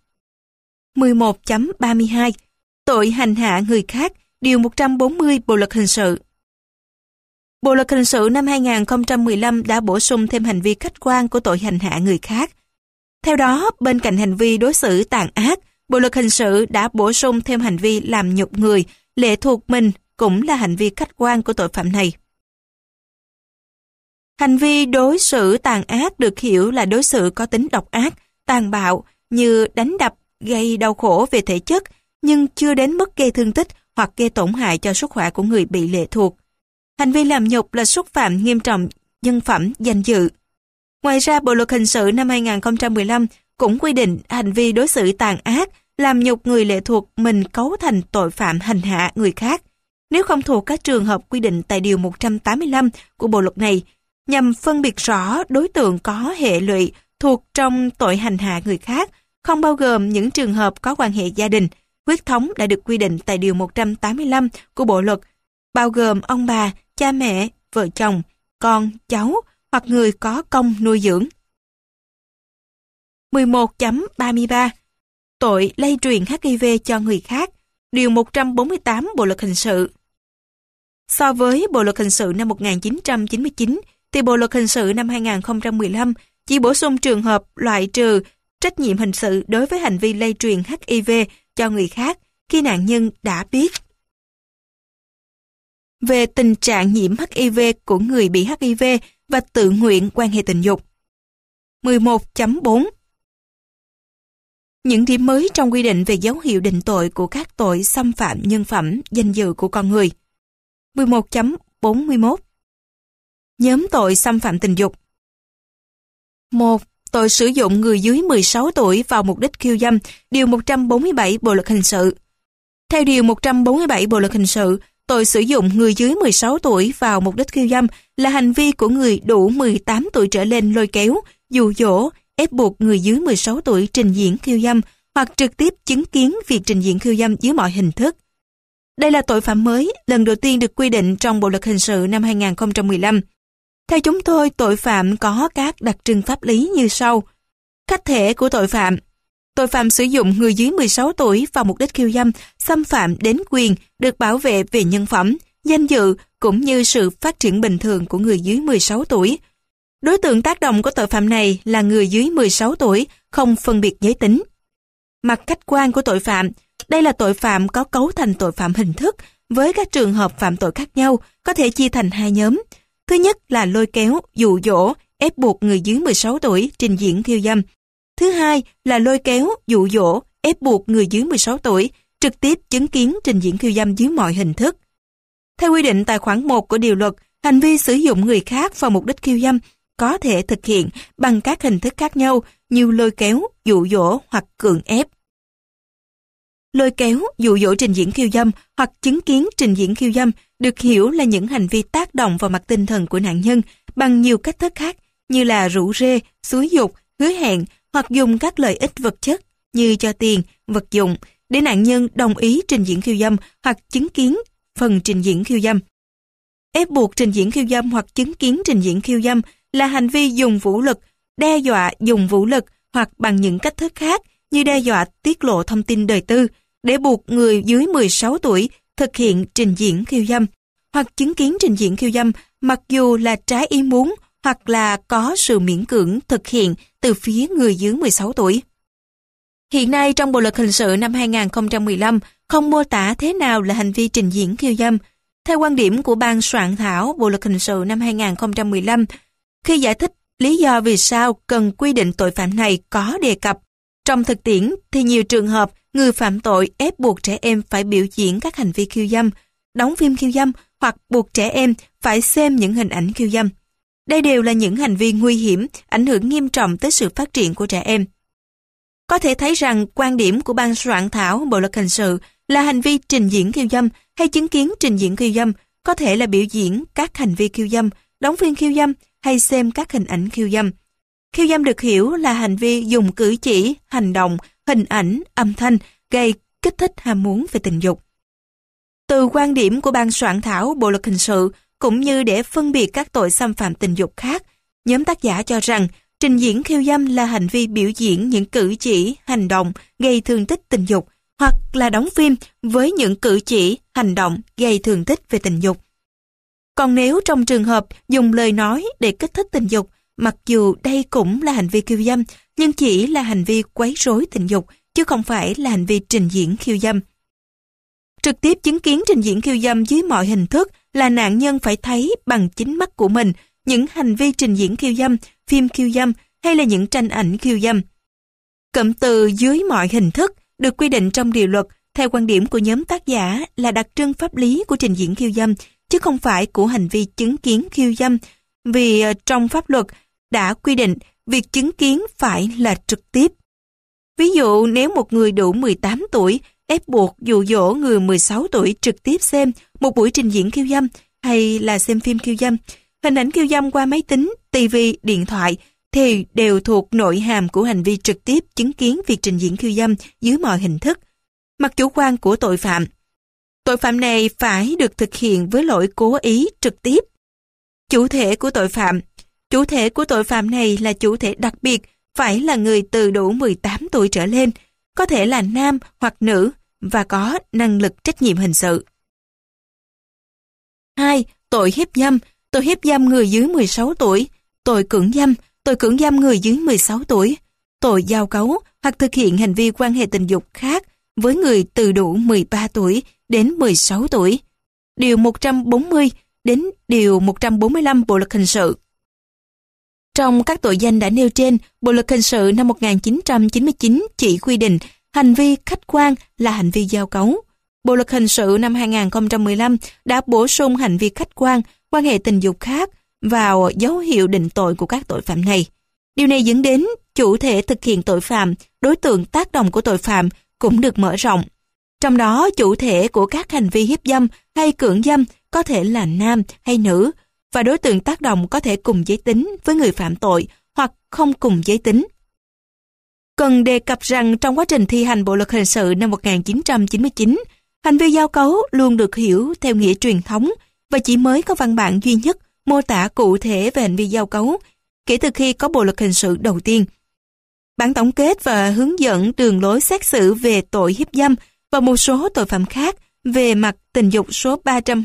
11.32 Tội hành hạ người khác, Điều 140 Bộ luật hình sự. Bộ luật hình sự năm 2015 đã bổ sung thêm hành vi khách quan của tội hành hạ người khác. Theo đó, bên cạnh hành vi đối xử tàn ác, Bộ luật hình sự đã bổ sung thêm hành vi làm nhục người, lệ thuộc mình cũng là hành vi khách quan của tội phạm này. Hành vi đối xử tàn ác được hiểu là đối xử có tính độc ác, tàn bạo như đánh đập, gây đau khổ về thể chất, nhưng chưa đến mức gây thương tích hoặc gây tổn hại cho sức khỏe của người bị lệ thuộc. Hành vi làm nhục là xúc phạm nghiêm trọng nhân phẩm, danh dự. Ngoài ra, Bộ luật hình sự năm 2015 cũng quy định hành vi đối xử tàn ác, làm nhục người lệ thuộc mình cấu thành tội phạm hành hạ người khác, nếu không thuộc các trường hợp quy định tại Điều 185 của Bộ luật này, nhằm phân biệt rõ đối tượng có hệ lụy thuộc trong tội hành hạ người khác, không bao gồm những trường hợp có quan hệ gia đình. Huyết thống đã được quy định tại Điều 185 của Bộ luật, bao gồm ông bà, cha mẹ, vợ chồng, con, cháu hoặc người có công nuôi dưỡng. 11.33 Tội lây truyền HIV cho người khác, Điều 148 Bộ luật hình sự. So với Bộ luật hình sự năm 1999, thì Bộ luật hình sự năm 2015 chỉ bổ sung trường hợp loại trừ trách nhiệm hình sự đối với hành vi lây truyền HIV cho người khác khi nạn nhân đã biết về tình trạng nhiễm HIV của người bị HIV và tự nguyện quan hệ tình dục. 11.4 Những điểm mới trong quy định về dấu hiệu định tội của các tội xâm phạm nhân phẩm, danh dự của con người. 11.41 Nhóm tội xâm phạm tình dục. 1. Tội sử dụng người dưới 16 tuổi vào mục đích khiêu dâm, Điều 147 Bộ luật hình sự. Theo Điều 147 Bộ luật hình sự, tội sử dụng người dưới 16 tuổi vào mục đích khiêu dâm là hành vi của người đủ 18 tuổi trở lên lôi kéo, dụ dỗ, ép buộc người dưới 16 tuổi trình diễn khiêu dâm hoặc trực tiếp chứng kiến việc trình diễn khiêu dâm dưới mọi hình thức. Đây là tội phạm mới, lần đầu tiên được quy định trong Bộ luật hình sự năm 2015. Theo chúng tôi, tội phạm có các đặc trưng pháp lý như sau. Khách thể của tội phạm. Tội phạm sử dụng người dưới 16 tuổi vào mục đích khiêu dâm, xâm phạm đến quyền được bảo vệ về nhân phẩm, danh dự cũng như sự phát triển bình thường của người dưới 16 tuổi. Đối tượng tác động của tội phạm này là người dưới 16 tuổi, không phân biệt giới tính. Mặt khách quan của tội phạm. Đây là tội phạm có cấu thành tội phạm hình thức với các trường hợp phạm tội khác nhau, có thể chia thành hai nhóm. Thứ nhất là lôi kéo, dụ dỗ, ép buộc người dưới 16 tuổi trình diễn khiêu dâm. Thứ hai là lôi kéo, dụ dỗ, ép buộc người dưới 16 tuổi trực tiếp chứng kiến trình diễn khiêu dâm dưới mọi hình thức. Theo quy định tại khoản 1 của điều luật, hành vi sử dụng người khác vào mục đích khiêu dâm có thể thực hiện bằng các hình thức khác nhau như lôi kéo, dụ dỗ hoặc cưỡng ép. Lôi kéo, dụ dỗ trình diễn khiêu dâm hoặc chứng kiến trình diễn khiêu dâm được hiểu là những hành vi tác động vào mặt tinh thần của nạn nhân bằng nhiều cách thức khác như là rủ rê, xúi giục, hứa hẹn hoặc dùng các lợi ích vật chất như cho tiền, vật dụng để nạn nhân đồng ý trình diễn khiêu dâm hoặc chứng kiến phần trình diễn khiêu dâm. Ép buộc trình diễn khiêu dâm hoặc chứng kiến trình diễn khiêu dâm là hành vi dùng vũ lực, đe dọa dùng vũ lực hoặc bằng những cách thức khác như đe dọa tiết lộ thông tin đời tư để buộc người dưới 16 tuổi thực hiện trình diễn khiêu dâm hoặc chứng kiến trình diễn khiêu dâm mặc dù là trái ý muốn hoặc là có sự miễn cưỡng thực hiện từ phía người dưới 16 tuổi. Hiện nay trong Bộ luật hình sự năm 2015 không mô tả thế nào là hành vi trình diễn khiêu dâm. Theo quan điểm của ban soạn thảo Bộ luật hình sự năm 2015, khi giải thích lý do vì sao cần quy định tội phạm này có đề cập, trong thực tiễn thì nhiều trường hợp người phạm tội ép buộc trẻ em phải biểu diễn các hành vi khiêu dâm, đóng phim khiêu dâm hoặc buộc trẻ em phải xem những hình ảnh khiêu dâm. Đây đều là những hành vi nguy hiểm, ảnh hưởng nghiêm trọng tới sự phát triển của trẻ em. Có thể thấy rằng quan điểm của ban soạn thảo Bộ luật hình sự là hành vi trình diễn khiêu dâm hay chứng kiến trình diễn khiêu dâm có thể là biểu diễn các hành vi khiêu dâm, đóng phim khiêu dâm hay xem các hình ảnh khiêu dâm. Khiêu dâm được hiểu là hành vi dùng cử chỉ, hành động, hình ảnh, âm thanh gây kích thích ham muốn về tình dục. Từ quan điểm của ban soạn thảo Bộ luật hình sự cũng như để phân biệt các tội xâm phạm tình dục khác, nhóm tác giả cho rằng trình diễn khiêu dâm là hành vi biểu diễn những cử chỉ, hành động gây thương tích tình dục hoặc là đóng phim với những cử chỉ, hành động gây thương tích về tình dục. Còn nếu trong trường hợp dùng lời nói để kích thích tình dục, mặc dù đây cũng là hành vi khiêu dâm, nhưng chỉ là hành vi quấy rối tình dục, chứ không phải là hành vi trình diễn khiêu dâm. Trực tiếp chứng kiến trình diễn khiêu dâm dưới mọi hình thức là nạn nhân phải thấy bằng chính mắt của mình những hành vi trình diễn khiêu dâm, phim khiêu dâm hay là những tranh ảnh khiêu dâm. Cụm từ dưới mọi hình thức được quy định trong điều luật theo quan điểm của nhóm tác giả là đặc trưng pháp lý của trình diễn khiêu dâm, chứ không phải của hành vi chứng kiến khiêu dâm, vì trong pháp luật đã quy định việc chứng kiến phải là trực tiếp. Ví dụ nếu một người đủ 18 tuổi ép buộc dụ dỗ người 16 tuổi trực tiếp xem một buổi trình diễn khiêu dâm hay là xem phim khiêu dâm, hình ảnh khiêu dâm qua máy tính, TV, điện thoại thì đều thuộc nội hàm của hành vi trực tiếp chứng kiến việc trình diễn khiêu dâm dưới mọi hình thức. Mặt chủ quan của tội phạm. Tội phạm này phải được thực hiện với lỗi cố ý trực tiếp. Chủ thể của tội phạm. Chủ thể của tội phạm này là chủ thể đặc biệt, phải là người từ đủ 18 tuổi trở lên, có thể là nam hoặc nữ và có năng lực trách nhiệm hình sự. 2. Tội hiếp dâm. Tội hiếp dâm người dưới 16 tuổi. Tội cưỡng dâm. Tội cưỡng dâm người dưới 16 tuổi. Tội giao cấu hoặc thực hiện hành vi quan hệ tình dục khác với người từ đủ 13 tuổi đến 16 tuổi. Điều 140 đến Điều 145 Bộ luật hình sự. Trong các tội danh đã nêu trên, Bộ luật hình sự năm 1999 chỉ quy định hành vi khách quan là hành vi giao cấu. Bộ luật hình sự năm 2015 đã bổ sung hành vi khách quan, quan hệ tình dục khác vào dấu hiệu định tội của các tội phạm này. Điều này dẫn đến chủ thể thực hiện tội phạm, đối tượng tác động của tội phạm cũng được mở rộng. Trong đó, chủ thể của các hành vi hiếp dâm hay cưỡng dâm có thể là nam hay nữ, và đối tượng tác động có thể cùng giới tính với người phạm tội hoặc không cùng giới tính. Cần đề cập rằng trong quá trình thi hành Bộ luật hình sự năm 1999, hành vi giao cấu luôn được hiểu theo nghĩa truyền thống và chỉ mới có văn bản duy nhất mô tả cụ thể về hành vi giao cấu kể từ khi có Bộ luật hình sự đầu tiên. Bản tổng kết và hướng dẫn đường lối xét xử về tội hiếp dâm và một số tội phạm khác về mặt tình dục số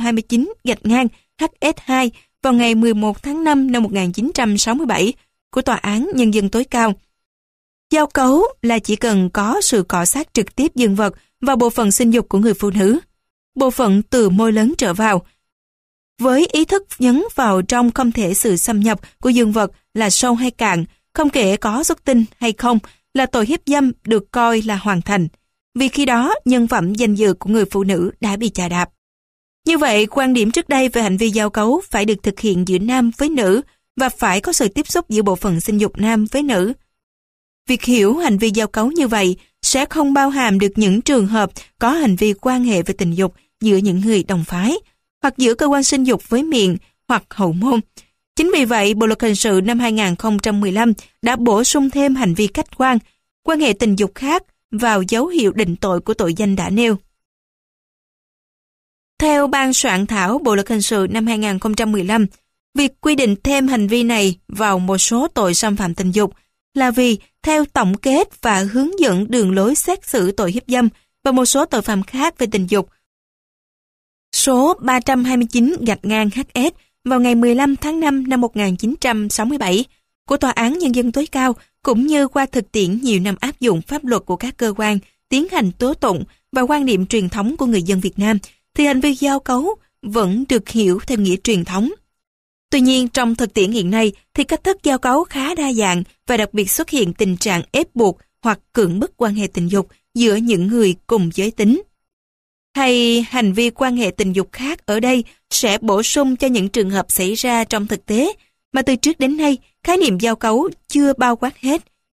329/HS2 vào ngày 11 tháng 5 năm 1967 của Tòa án Nhân dân tối cao. Giao cấu là chỉ cần có sự cọ sát trực tiếp dương vật vào bộ phận sinh dục của người phụ nữ, bộ phận từ môi lớn trở vào, với ý thức nhấn vào trong không thể sự xâm nhập của dương vật là sâu hay cạn, không kể có xuất tinh hay không, là tội hiếp dâm được coi là hoàn thành, vì khi đó nhân phẩm danh dự của người phụ nữ đã bị chà đạp. Như vậy, quan điểm trước đây về hành vi giao cấu phải được thực hiện giữa nam với nữ và phải có sự tiếp xúc giữa bộ phận sinh dục nam với nữ. Việc hiểu hành vi giao cấu như vậy sẽ không bao hàm được những trường hợp có hành vi quan hệ về tình dục giữa những người đồng phái, hoặc giữa cơ quan sinh dục với miệng hoặc hậu môn. Chính vì vậy, Bộ luật hình sự năm 2015 đã bổ sung thêm hành vi khách quan, quan hệ tình dục khác vào dấu hiệu định tội của tội danh đã nêu. Theo ban soạn thảo Bộ luật hình sự năm 2015, việc quy định thêm hành vi này vào một số tội xâm phạm tình dục là vì theo tổng kết và hướng dẫn đường lối xét xử tội hiếp dâm và một số tội phạm khác về tình dục số 329/HS vào ngày 15 tháng 5 năm 1967 của Tòa án Nhân dân tối cao, cũng như qua thực tiễn nhiều năm áp dụng pháp luật của các cơ quan tiến hành tố tụng và quan niệm truyền thống của người dân Việt Nam, thì hành vi giao cấu vẫn được hiểu theo nghĩa truyền thống. Tuy nhiên, trong thực tiễn hiện nay thì cách thức giao cấu khá đa dạng và đặc biệt xuất hiện tình trạng ép buộc hoặc cưỡng bức quan hệ tình dục giữa những người cùng giới tính. Hay hành vi quan hệ tình dục khác ở đây sẽ bổ sung cho những trường hợp xảy ra trong thực tế mà từ trước đến nay khái niệm giao cấu chưa bao quát hết,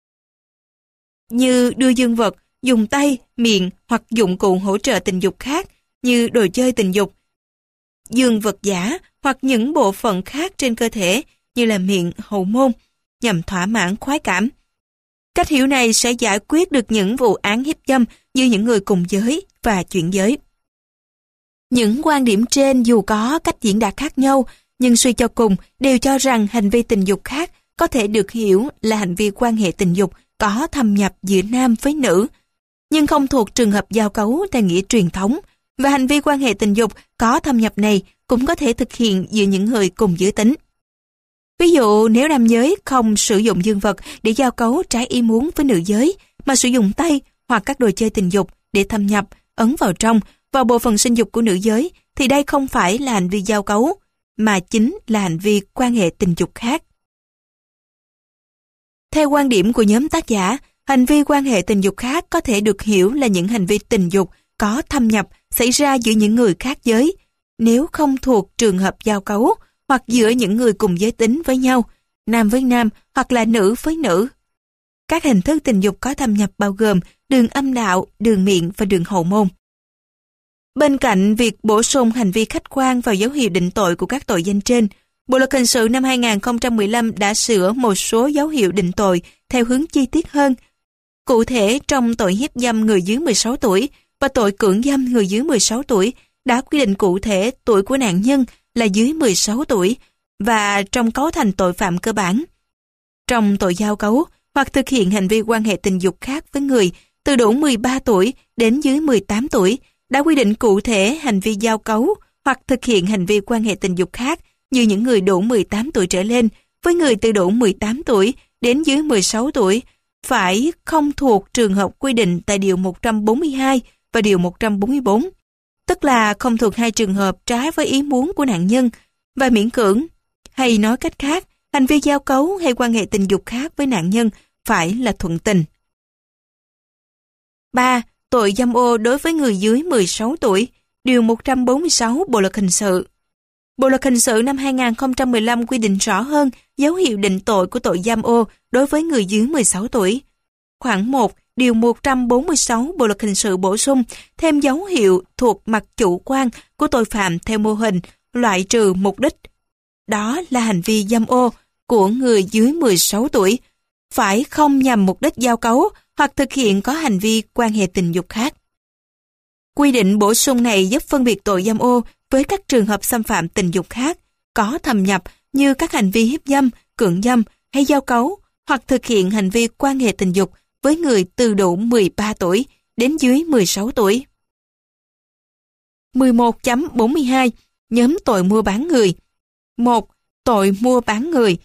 như đưa dương vật, dùng tay, miệng hoặc dụng cụ hỗ trợ tình dục khác như đồ chơi tình dục, dương vật giả hoặc những bộ phận khác trên cơ thể như là miệng, hậu môn nhằm thỏa mãn khoái cảm. Cách hiểu này sẽ giải quyết được những vụ án hiếp dâm như những người cùng giới và chuyển giới. Những quan điểm trên dù có cách diễn đạt khác nhau, nhưng suy cho cùng đều cho rằng hành vi tình dục khác có thể được hiểu là hành vi quan hệ tình dục có thâm nhập giữa nam với nữ, nhưng không thuộc trường hợp giao cấu theo nghĩa truyền thống, và hành vi quan hệ tình dục có thâm nhập này cũng có thể thực hiện giữa những người cùng giới tính. Ví dụ nếu nam giới không sử dụng dương vật để giao cấu trái ý muốn với nữ giới, mà sử dụng tay hoặc các đồ chơi tình dục để thâm nhập, ấn vào bộ phận sinh dục của nữ giới, thì đây không phải là hành vi giao cấu, mà chính là hành vi quan hệ tình dục khác. Theo quan điểm của nhóm tác giả, hành vi quan hệ tình dục khác có thể được hiểu là những hành vi tình dục có thâm nhập xảy ra giữa những người khác giới, nếu không thuộc trường hợp giao cấu, hoặc giữa những người cùng giới tính với nhau, nam với nam hoặc là nữ với nữ. Các hình thức tình dục có thâm nhập bao gồm đường âm đạo, đường miệng và đường hậu môn. Bên cạnh việc bổ sung hành vi khách quan vào dấu hiệu định tội của các tội danh trên, Bộ luật hình sự năm 2015 đã sửa một số dấu hiệu định tội theo hướng chi tiết hơn. Cụ thể, trong tội hiếp dâm người dưới 16 tuổi và tội cưỡng dâm người dưới 16 tuổi đã quy định cụ thể tuổi của nạn nhân là dưới 16 tuổi và trong cấu thành tội phạm cơ bản. Trong tội giao cấu hoặc thực hiện hành vi quan hệ tình dục khác với người từ đủ 13 tuổi đến dưới 18 tuổi đã quy định cụ thể hành vi giao cấu hoặc thực hiện hành vi quan hệ tình dục khác như những người đủ 18 tuổi trở lên với người từ đủ 18 tuổi đến dưới 16 tuổi phải không thuộc trường hợp quy định tại Điều 142 và Điều 144, tức là không thuộc hai trường hợp trái với ý muốn của nạn nhân và miễn cưỡng, hay nói cách khác, hành vi giao cấu hay quan hệ tình dục khác với nạn nhân phải là thuận tình. 3. Tội dâm ô đối với người dưới 16 tuổi, Điều 146 Bộ luật hình sự. Bộ luật hình sự năm 2015 quy định rõ hơn dấu hiệu định tội của tội dâm ô đối với người dưới 16 tuổi. Khoản 1, Điều 146 Bộ luật hình sự bổ sung thêm dấu hiệu thuộc mặt chủ quan của tội phạm theo mô hình loại trừ mục đích. Đó là hành vi dâm ô của người dưới 16 tuổi, phải không nhằm mục đích giao cấu hoặc thực hiện có hành vi quan hệ tình dục khác. Quy định bổ sung này giúp phân biệt tội dâm ô với các trường hợp xâm phạm tình dục khác, có thâm nhập như các hành vi hiếp dâm, cưỡng dâm hay giao cấu hoặc thực hiện hành vi quan hệ tình dục với người từ đủ 13 tuổi đến dưới 16 tuổi. 11.42 Nhóm tội mua bán người. 1. Tội mua bán người.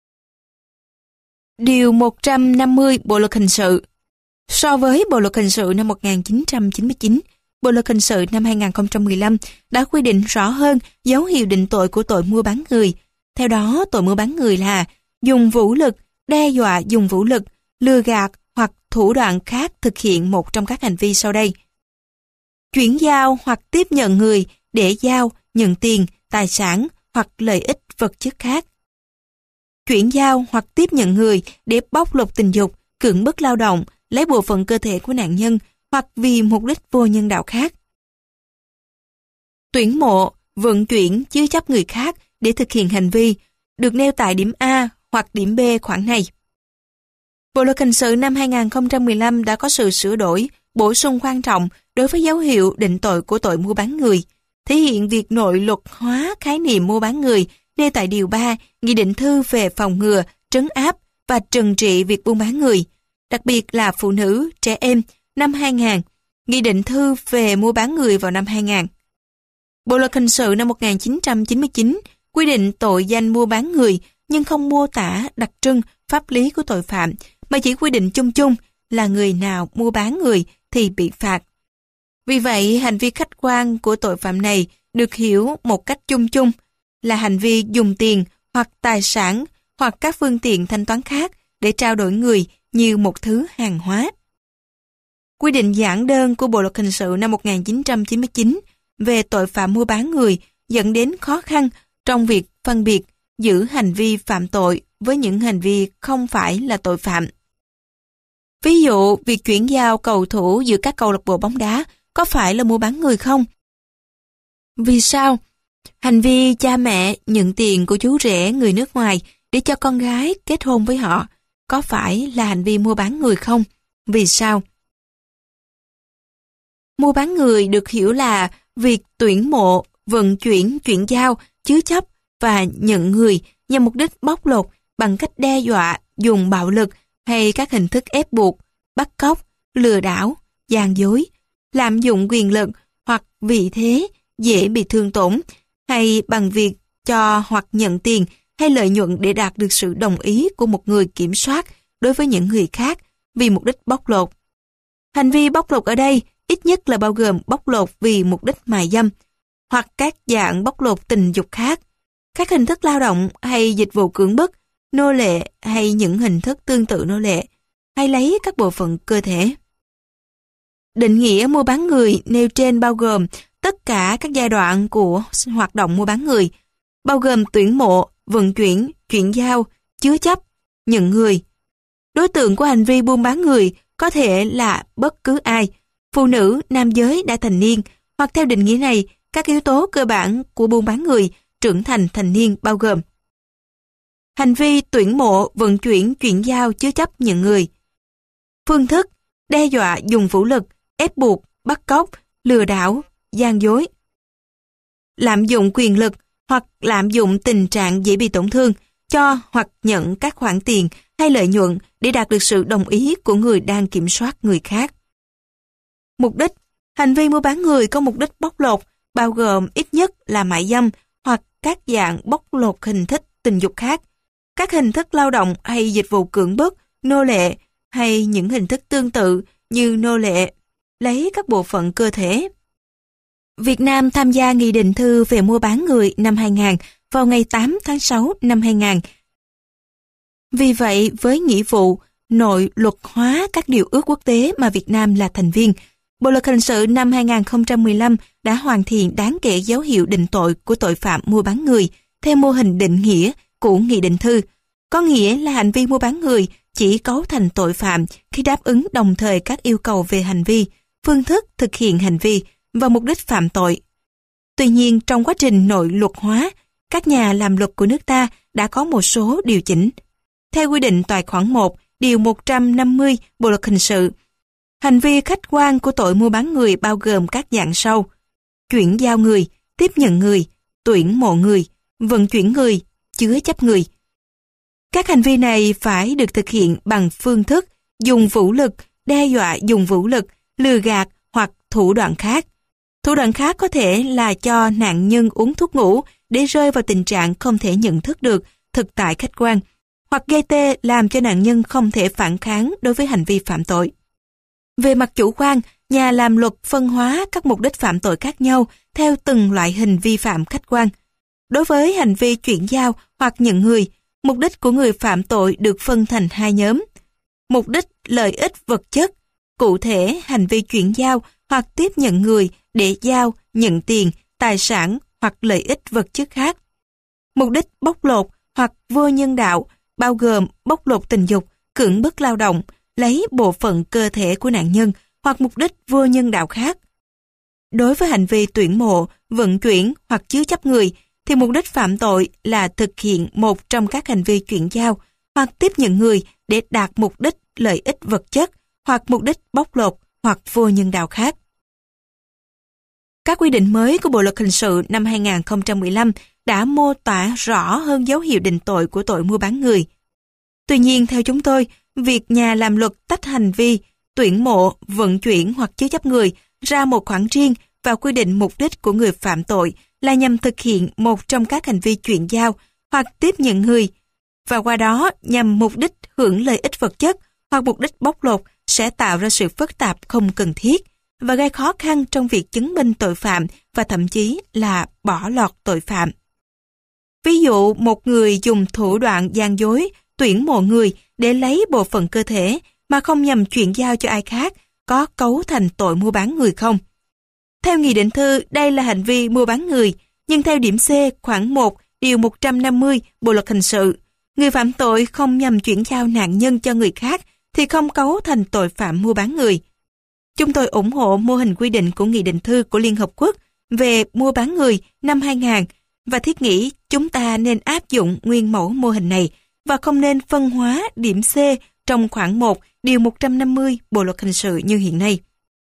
Điều 150 Bộ luật hình sự. So với Bộ luật hình sự năm 1999, Bộ luật hình sự năm 2015 đã quy định rõ hơn dấu hiệu định tội của tội mua bán người. Theo đó, tội mua bán người là dùng vũ lực, đe dọa dùng vũ lực, lừa gạt hoặc thủ đoạn khác thực hiện một trong các hành vi sau đây. Chuyển giao hoặc tiếp nhận người để giao, nhận tiền, tài sản hoặc lợi ích vật chất khác. Chuyển giao hoặc tiếp nhận người để bóc lột tình dục, cưỡng bức lao động, lấy bộ phận cơ thể của nạn nhân hoặc vì mục đích vô nhân đạo khác. Tuyển mộ, vận chuyển, chứa chấp người khác để thực hiện hành vi được nêu tại điểm A hoặc điểm B khoản này. Bộ luật hình sự năm 2015 đã có sự sửa đổi, bổ sung quan trọng đối với dấu hiệu định tội của tội mua bán người, thể hiện việc nội luật hóa khái niệm mua bán người nêu tại Điều 3 Nghị định thư về phòng ngừa, trấn áp và trừng trị việc buôn bán người, đặc biệt là phụ nữ, trẻ em, năm 2000, Nghị định thư về mua bán người vào năm 2000. Bộ luật hình sự năm 1999 quy định tội danh mua bán người nhưng không mô tả đặc trưng pháp lý của tội phạm, mà chỉ quy định chung chung là người nào mua bán người thì bị phạt. Vì vậy, hành vi khách quan của tội phạm này được hiểu một cách chung chung là hành vi dùng tiền hoặc tài sản hoặc các phương tiện thanh toán khác để trao đổi người như một thứ hàng hóa. Quy định giản đơn của Bộ luật hình sự năm 1999 về tội phạm mua bán người dẫn đến khó khăn trong việc phân biệt giữ hành vi phạm tội với những hành vi không phải là tội phạm. Ví dụ, việc chuyển giao cầu thủ giữa các câu lạc bộ bóng đá có phải là mua bán người không? Vì sao? Hành vi cha mẹ nhận tiền của chú rể người nước ngoài để cho con gái kết hôn với họ có phải là hành vi mua bán người không? Vì sao? Mua bán người được hiểu là việc tuyển mộ, vận chuyển, chuyển giao, chứa chấp và nhận người nhằm mục đích bóc lột bằng cách đe dọa, dùng bạo lực hay các hình thức ép buộc, bắt cóc, lừa đảo, gian dối, lạm dụng quyền lực hoặc vị thế dễ bị thương tổn, hay bằng việc cho hoặc nhận tiền hay lợi nhuận để đạt được sự đồng ý của một người kiểm soát đối với những người khác vì mục đích bóc lột. Hành vi bóc lột ở đây ít nhất là bao gồm bóc lột vì mục đích mại dâm, hoặc các dạng bóc lột tình dục khác, các hình thức lao động hay dịch vụ cưỡng bức, nô lệ hay những hình thức tương tự nô lệ, hay lấy các bộ phận cơ thể. Định nghĩa mua bán người nêu trên bao gồm tất cả các giai đoạn của hoạt động mua bán người, bao gồm tuyển mộ, vận chuyển, chuyển giao, chứa chấp, nhận người. Đối tượng của hành vi buôn bán người có thể là bất cứ ai, phụ nữ, nam giới đã thành niên, hoặc theo định nghĩa này, các yếu tố cơ bản của buôn bán người trưởng thành thành niên bao gồm hành vi tuyển mộ, vận chuyển, chuyển giao, chứa chấp, nhận người. Phương thức, đe dọa dùng vũ lực, ép buộc, bắt cóc, lừa đảo, gian dối. Lạm dụng quyền lực hoặc lạm dụng tình trạng dễ bị tổn thương, cho hoặc nhận các khoản tiền hay lợi nhuận để đạt được sự đồng ý của người đang kiểm soát người khác. Mục đích, hành vi mua bán người có mục đích bóc lột, bao gồm ít nhất là mại dâm hoặc các dạng bóc lột hình thức tình dục khác, các hình thức lao động hay dịch vụ cưỡng bức, nô lệ hay những hình thức tương tự như nô lệ, lấy các bộ phận cơ thể. Việt Nam tham gia Nghị định thư về mua bán người năm 2000 vào ngày 8 tháng 6 năm 2000. Vì vậy, với nghĩa vụ nội luật hóa các điều ước quốc tế mà Việt Nam là thành viên, Bộ luật hình sự năm 2015 đã hoàn thiện đáng kể dấu hiệu định tội của tội phạm mua bán người theo mô hình định nghĩa của Nghị định thư, có nghĩa là hành vi mua bán người chỉ cấu thành tội phạm khi đáp ứng đồng thời các yêu cầu về hành vi, phương thức thực hiện hành vi và mục đích phạm tội. Tuy nhiên, trong quá trình nội luật hóa, các nhà làm luật của nước ta đã có một số điều chỉnh. Theo quy định tại khoản 1, điều 150 Bộ luật hình sự, hành vi khách quan của tội mua bán người bao gồm các dạng sau: chuyển giao người, tiếp nhận người, tuyển mộ người, vận chuyển người, chứa chấp người. Các hành vi này phải được thực hiện bằng phương thức dùng vũ lực, đe dọa dùng vũ lực, lừa gạt hoặc thủ đoạn khác. Thủ đoạn khác có thể là cho nạn nhân uống thuốc ngủ để rơi vào tình trạng không thể nhận thức được thực tại khách quan, hoặc gây tê làm cho nạn nhân không thể phản kháng đối với hành vi phạm tội. Về mặt chủ quan, nhà làm luật phân hóa các mục đích phạm tội khác nhau theo từng loại hình vi phạm khách quan. Đối với hành vi chuyển giao hoặc nhận người, mục đích của người phạm tội được phân thành hai nhóm. Mục đích lợi ích vật chất, cụ thể hành vi chuyển giao hoặc tiếp nhận người để giao, nhận tiền, tài sản hoặc lợi ích vật chất khác. Mục đích bóc lột hoặc vô nhân đạo, bao gồm bóc lột tình dục, cưỡng bức lao động, lấy bộ phận cơ thể của nạn nhân hoặc mục đích vô nhân đạo khác. Đối với hành vi tuyển mộ, vận chuyển hoặc chứa chấp người, thì mục đích phạm tội là thực hiện một trong các hành vi chuyển giao hoặc tiếp nhận người để đạt mục đích lợi ích vật chất hoặc mục đích bóc lột hoặc vô nhân đạo khác. Các quy định mới của Bộ luật hình sự năm 2015 đã mô tả rõ hơn dấu hiệu định tội của tội mua bán người. Tuy nhiên, theo chúng tôi, việc nhà làm luật tách hành vi tuyển mộ, vận chuyển hoặc chứa chấp người ra một khoản riêng và quy định mục đích của người phạm tội là nhằm thực hiện một trong các hành vi chuyển giao hoặc tiếp nhận người, và qua đó nhằm mục đích hưởng lợi ích vật chất hoặc mục đích bóc lột sẽ tạo ra sự phức tạp không cần thiết và gây khó khăn trong việc chứng minh tội phạm và thậm chí là bỏ lọt tội phạm. Ví dụ, một người dùng thủ đoạn gian dối, tuyển mộ người để lấy bộ phận cơ thể mà không nhằm chuyển giao cho ai khác có cấu thành tội mua bán người không? Theo Nghị định thư, đây là hành vi mua bán người, nhưng theo điểm C khoản 1, điều 150 Bộ luật hình sự. Người phạm tội không nhằm chuyển giao nạn nhân cho người khác thì không cấu thành tội phạm mua bán người. Chúng tôi ủng hộ mô hình quy định của Nghị định thư của Liên Hợp Quốc về mua bán người năm 2000 và thiết nghĩ chúng ta nên áp dụng nguyên mẫu mô hình này và không nên phân hóa điểm C trong khoản 1 điều 150 Bộ luật hình sự như hiện nay.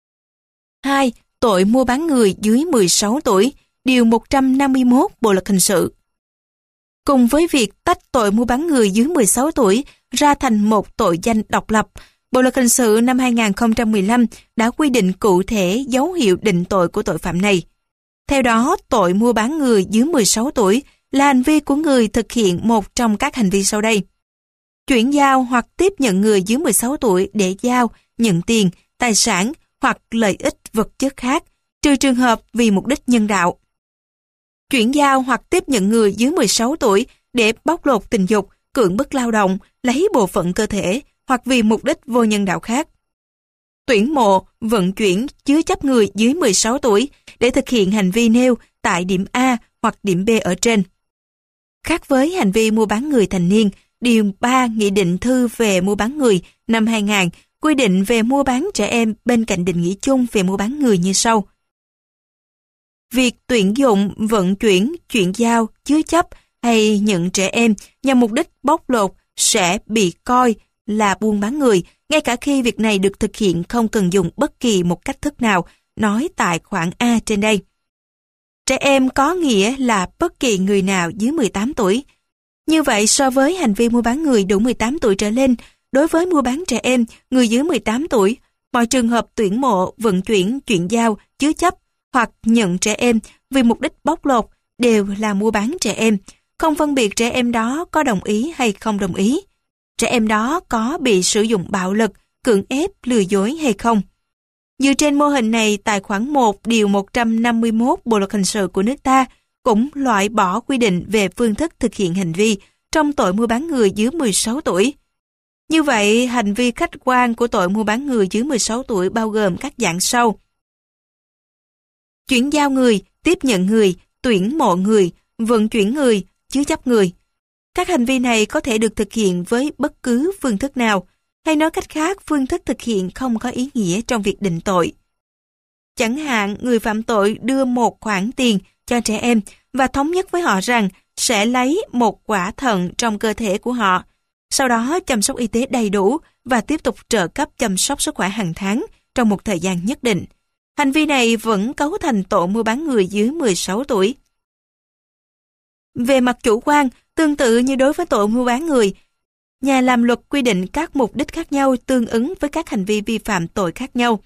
2. Tội mua bán người dưới 16 tuổi, điều 151 Bộ luật hình sự. Cùng với việc tách tội mua bán người dưới 16 tuổi ra thành một tội danh độc lập, Bộ luật hình sự năm 2015 đã quy định cụ thể dấu hiệu định tội của tội phạm này. Theo đó, tội mua bán người dưới 16 tuổi là hành vi của người thực hiện một trong các hành vi sau đây. Chuyển giao hoặc tiếp nhận người dưới 16 tuổi để giao, nhận tiền, tài sản hoặc lợi ích vật chất khác, trừ trường hợp vì mục đích nhân đạo. Chuyển giao hoặc tiếp nhận người dưới 16 tuổi để bóc lột tình dục, cưỡng bức lao động, lấy bộ phận cơ thể hoặc vì mục đích vô nhân đạo khác. Tuyển mộ, vận chuyển, chứa chấp người dưới 16 tuổi để thực hiện hành vi nêu tại điểm A hoặc điểm B ở trên. Khác với hành vi mua bán người thành niên, điều 3 Nghị định thư về mua bán người năm 2000 quy định về mua bán trẻ em bên cạnh định nghĩa chung về mua bán người như sau. Việc tuyển dụng, vận chuyển, chuyển giao, chứa chấp hay nhận trẻ em nhằm mục đích bóc lột sẽ bị coi là buôn bán người, ngay cả khi việc này được thực hiện không cần dùng bất kỳ một cách thức nào, nói tại khoản A trên đây. Trẻ em có nghĩa là bất kỳ người nào dưới 18 tuổi. Như vậy, so với hành vi mua bán người đủ 18 tuổi trở lên, đối với mua bán trẻ em, người dưới 18 tuổi, mọi trường hợp tuyển mộ, vận chuyển, chuyển giao, chứa chấp hoặc nhận trẻ em vì mục đích bóc lột đều là mua bán trẻ em, không phân biệt trẻ em đó có đồng ý hay không đồng ý. Trẻ em đó có bị sử dụng bạo lực, cưỡng ép, lừa dối hay không. Dựa trên mô hình này, tại khoản 1 điều 151 Bộ luật hình sự của nước ta cũng loại bỏ quy định về phương thức thực hiện hành vi trong tội mua bán người dưới 16 tuổi. Như vậy, hành vi khách quan của tội mua bán người dưới 16 tuổi bao gồm các dạng sau. Chuyển giao người, tiếp nhận người, tuyển mộ người, vận chuyển người, chứa chấp người. Các hành vi này có thể được thực hiện với bất cứ phương thức nào, hay nói cách khác, phương thức thực hiện không có ý nghĩa trong việc định tội. Chẳng hạn, người phạm tội đưa một khoản tiền cho trẻ em và thống nhất với họ rằng sẽ lấy một quả thận trong cơ thể của họ, sau đó chăm sóc y tế đầy đủ và tiếp tục trợ cấp chăm sóc sức khỏe hàng tháng trong một thời gian nhất định. Hành vi này vẫn cấu thành tội mua bán người dưới 16 tuổi. Về mặt chủ quan, tương tự như đối với tội mua bán người, nhà làm luật quy định các mục đích khác nhau tương ứng với các hành vi vi phạm tội khác nhau.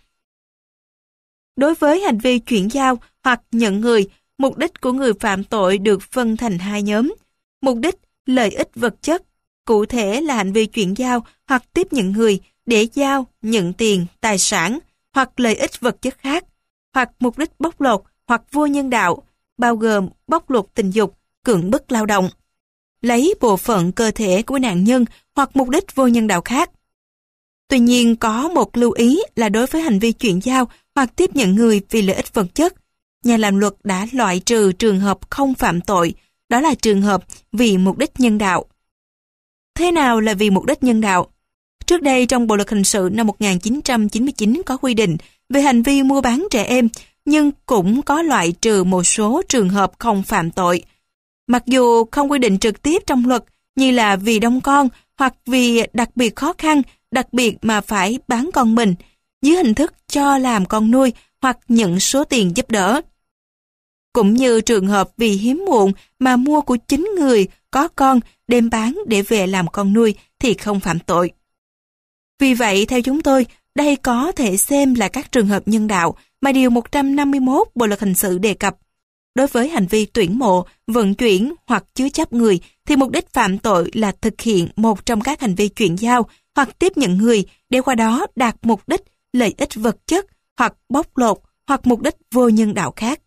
Đối với hành vi chuyển giao hoặc nhận người, mục đích của người phạm tội được phân thành hai nhóm. Mục đích, lợi ích vật chất, cụ thể là hành vi chuyển giao hoặc tiếp nhận người để giao, nhận tiền, tài sản hoặc lợi ích vật chất khác, hoặc mục đích bóc lột hoặc vô nhân đạo, bao gồm bóc lột tình dục, cưỡng bức lao động, lấy bộ phận cơ thể của nạn nhân hoặc mục đích vô nhân đạo khác. Tuy nhiên, có một lưu ý là đối với hành vi chuyển giao hoặc tiếp nhận người vì lợi ích vật chất, nhà làm luật đã loại trừ trường hợp không phạm tội, đó là trường hợp vì mục đích nhân đạo. Thế nào là vì mục đích nhân đạo? Trước đây trong Bộ luật hình sự năm 1999 có quy định về hành vi mua bán trẻ em, nhưng cũng có loại trừ một số trường hợp không phạm tội. Mặc dù không quy định trực tiếp trong luật như là vì đông con hoặc vì đặc biệt khó khăn, đặc biệt mà phải bán con mình, dưới hình thức cho làm con nuôi hoặc nhận số tiền giúp đỡ. Cũng như trường hợp vì hiếm muộn mà mua của chính người có con đem bán để về làm con nuôi thì không phạm tội. Vì vậy, theo chúng tôi, đây có thể xem là các trường hợp nhân đạo mà điều 151 Bộ luật hình sự đề cập. Đối với hành vi tuyển mộ, vận chuyển hoặc chứa chấp người thì mục đích phạm tội là thực hiện một trong các hành vi chuyển giao hoặc tiếp nhận người để qua đó đạt mục đích lợi ích vật chất hoặc bóc lột hoặc mục đích vô nhân đạo khác.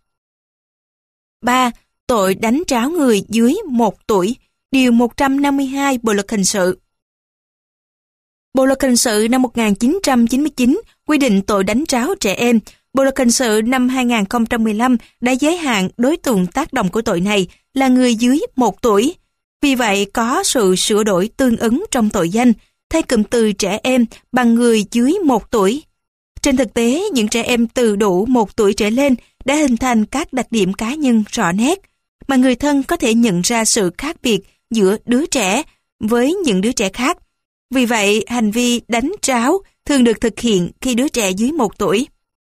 3. Tội đánh tráo người dưới 1 tuổi, điều 152 Bộ luật hình sự. Bộ luật hình sự năm 1999 quy định tội đánh tráo trẻ em. Bộ luật hình sự năm 2015 đã giới hạn đối tượng tác động của tội này là người dưới 1 tuổi. Vì vậy có sự sửa đổi tương ứng trong tội danh, thay cụm từ trẻ em bằng người dưới 1 tuổi. Trên thực tế, những trẻ em từ đủ 1 tuổi trở lên đã hình thành các đặc điểm cá nhân rõ nét, mà người thân có thể nhận ra sự khác biệt giữa đứa trẻ với những đứa trẻ khác. Vì vậy, hành vi đánh tráo thường được thực hiện khi đứa trẻ dưới 1 tuổi.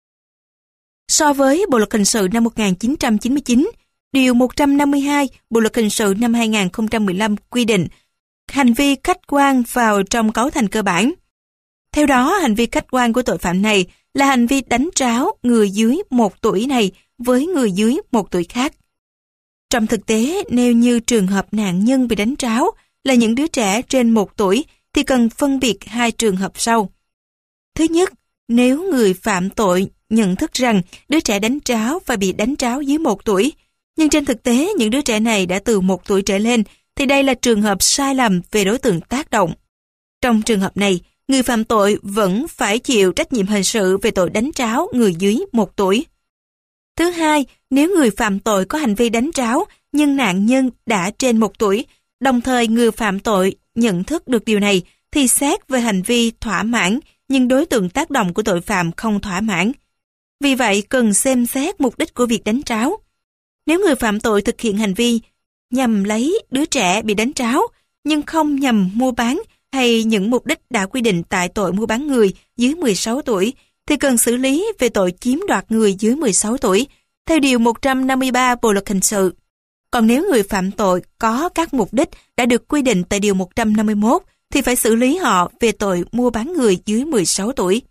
So với Bộ luật hình sự năm 1999, Điều 152 Bộ luật hình sự năm 2015 quy định hành vi khách quan vào trong cấu thành cơ bản. Theo đó, hành vi khách quan của tội phạm này là hành vi đánh tráo người dưới 1 tuổi này với người dưới 1 tuổi khác. Trong thực tế, nếu như trường hợp nạn nhân bị đánh tráo là những đứa trẻ trên 1 tuổi thì cần phân biệt 2 trường hợp sau. Thứ nhất, nếu người phạm tội nhận thức rằng đứa trẻ đánh tráo phải bị đánh tráo dưới 1 tuổi, nhưng trên thực tế những đứa trẻ này đã từ 1 tuổi trở lên, thì đây là trường hợp sai lầm về đối tượng tác động. Trong trường hợp này, người phạm tội vẫn phải chịu trách nhiệm hình sự về tội đánh tráo người dưới 1 tuổi. Thứ hai, nếu người phạm tội có hành vi đánh tráo nhưng nạn nhân đã trên 1 tuổi, đồng thời người phạm tội nhận thức được điều này, thì xét về hành vi thỏa mãn nhưng đối tượng tác động của tội phạm không thỏa mãn. Vì vậy, cần xem xét mục đích của việc đánh tráo. Nếu người phạm tội thực hiện hành vi nhằm lấy đứa trẻ bị đánh tráo, nhưng không nhằm mua bán hay những mục đích đã quy định tại tội mua bán người dưới 16 tuổi, thì cần xử lý về tội chiếm đoạt người dưới 16 tuổi, theo Điều 153 Bộ luật hình sự. Còn nếu người phạm tội có các mục đích đã được quy định tại Điều 151, thì phải xử lý họ về tội mua bán người dưới 16 tuổi.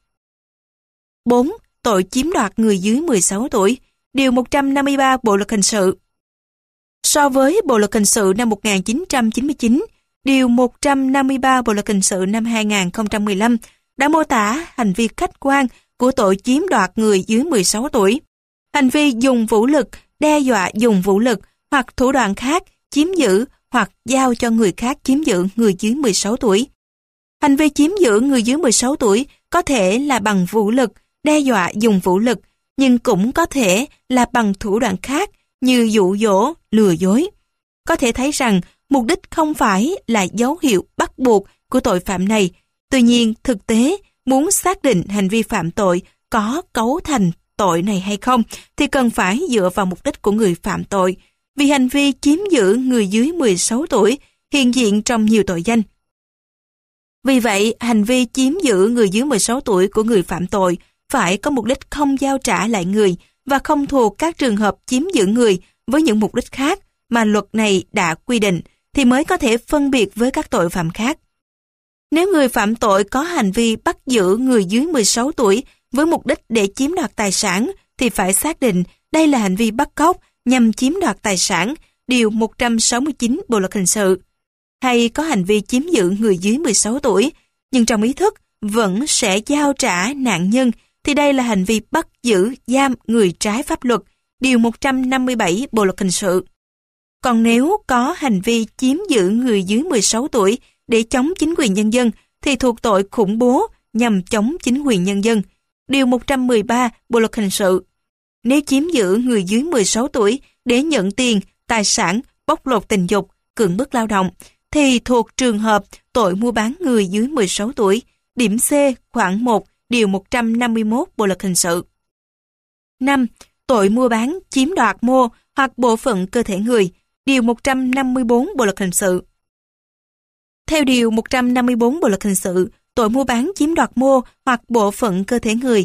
4. Tội chiếm đoạt người dưới 16 tuổi, Điều 153 Bộ luật hình sự. So với Bộ luật hình sự năm 1999, Điều 153 Bộ luật hình sự năm 2015 đã mô tả hành vi khách quan của tội chiếm đoạt người dưới 16 tuổi. Hành vi dùng vũ lực, đe dọa dùng vũ lực hoặc thủ đoạn khác chiếm giữ hoặc giao cho người khác chiếm giữ người dưới 16 tuổi. Hành vi chiếm giữ người dưới 16 tuổi có thể là bằng vũ lực, đe dọa dùng vũ lực, nhưng cũng có thể là bằng thủ đoạn khác như dụ dỗ, lừa dối. Có thể thấy rằng mục đích không phải là dấu hiệu bắt buộc của tội phạm này. Tuy nhiên, thực tế, muốn xác định hành vi phạm tội có cấu thành tội này hay không, thì cần phải dựa vào mục đích của người phạm tội, vì hành vi chiếm giữ người dưới 16 tuổi hiện diện trong nhiều tội danh. Vì vậy, hành vi chiếm giữ người dưới 16 tuổi của người phạm tội phải có mục đích không giao trả lại người và không thuộc các trường hợp chiếm giữ người với những mục đích khác mà luật này đã quy định, thì mới có thể phân biệt với các tội phạm khác. Nếu người phạm tội có hành vi bắt giữ người dưới 16 tuổi với mục đích để chiếm đoạt tài sản, thì phải xác định đây là hành vi bắt cóc nhằm chiếm đoạt tài sản, Điều 169 Bộ luật hình sự. Hay có hành vi chiếm giữ người dưới 16 tuổi, nhưng trong ý thức vẫn sẽ giao trả nạn nhân, thì đây là hành vi bắt giữ, giam người trái pháp luật, Điều 157 Bộ luật hình sự. Còn nếu có hành vi chiếm giữ người dưới 16 tuổi để chống chính quyền nhân dân, thì thuộc tội khủng bố nhằm chống chính quyền nhân dân, Điều 113 Bộ luật hình sự. Nếu chiếm giữ người dưới 16 tuổi để nhận tiền, tài sản, bóc lột tình dục, cưỡng bức lao động, thì thuộc trường hợp tội mua bán người dưới 16 tuổi, điểm C khoản 1, Điều 151 Bộ luật hình sự. 5. Tội mua bán, chiếm đoạt mô hoặc bộ phận cơ thể người, Điều 154 Bộ luật hình sự. Theo Điều 154 Bộ luật hình sự, tội mua bán chiếm đoạt mô hoặc bộ phận cơ thể người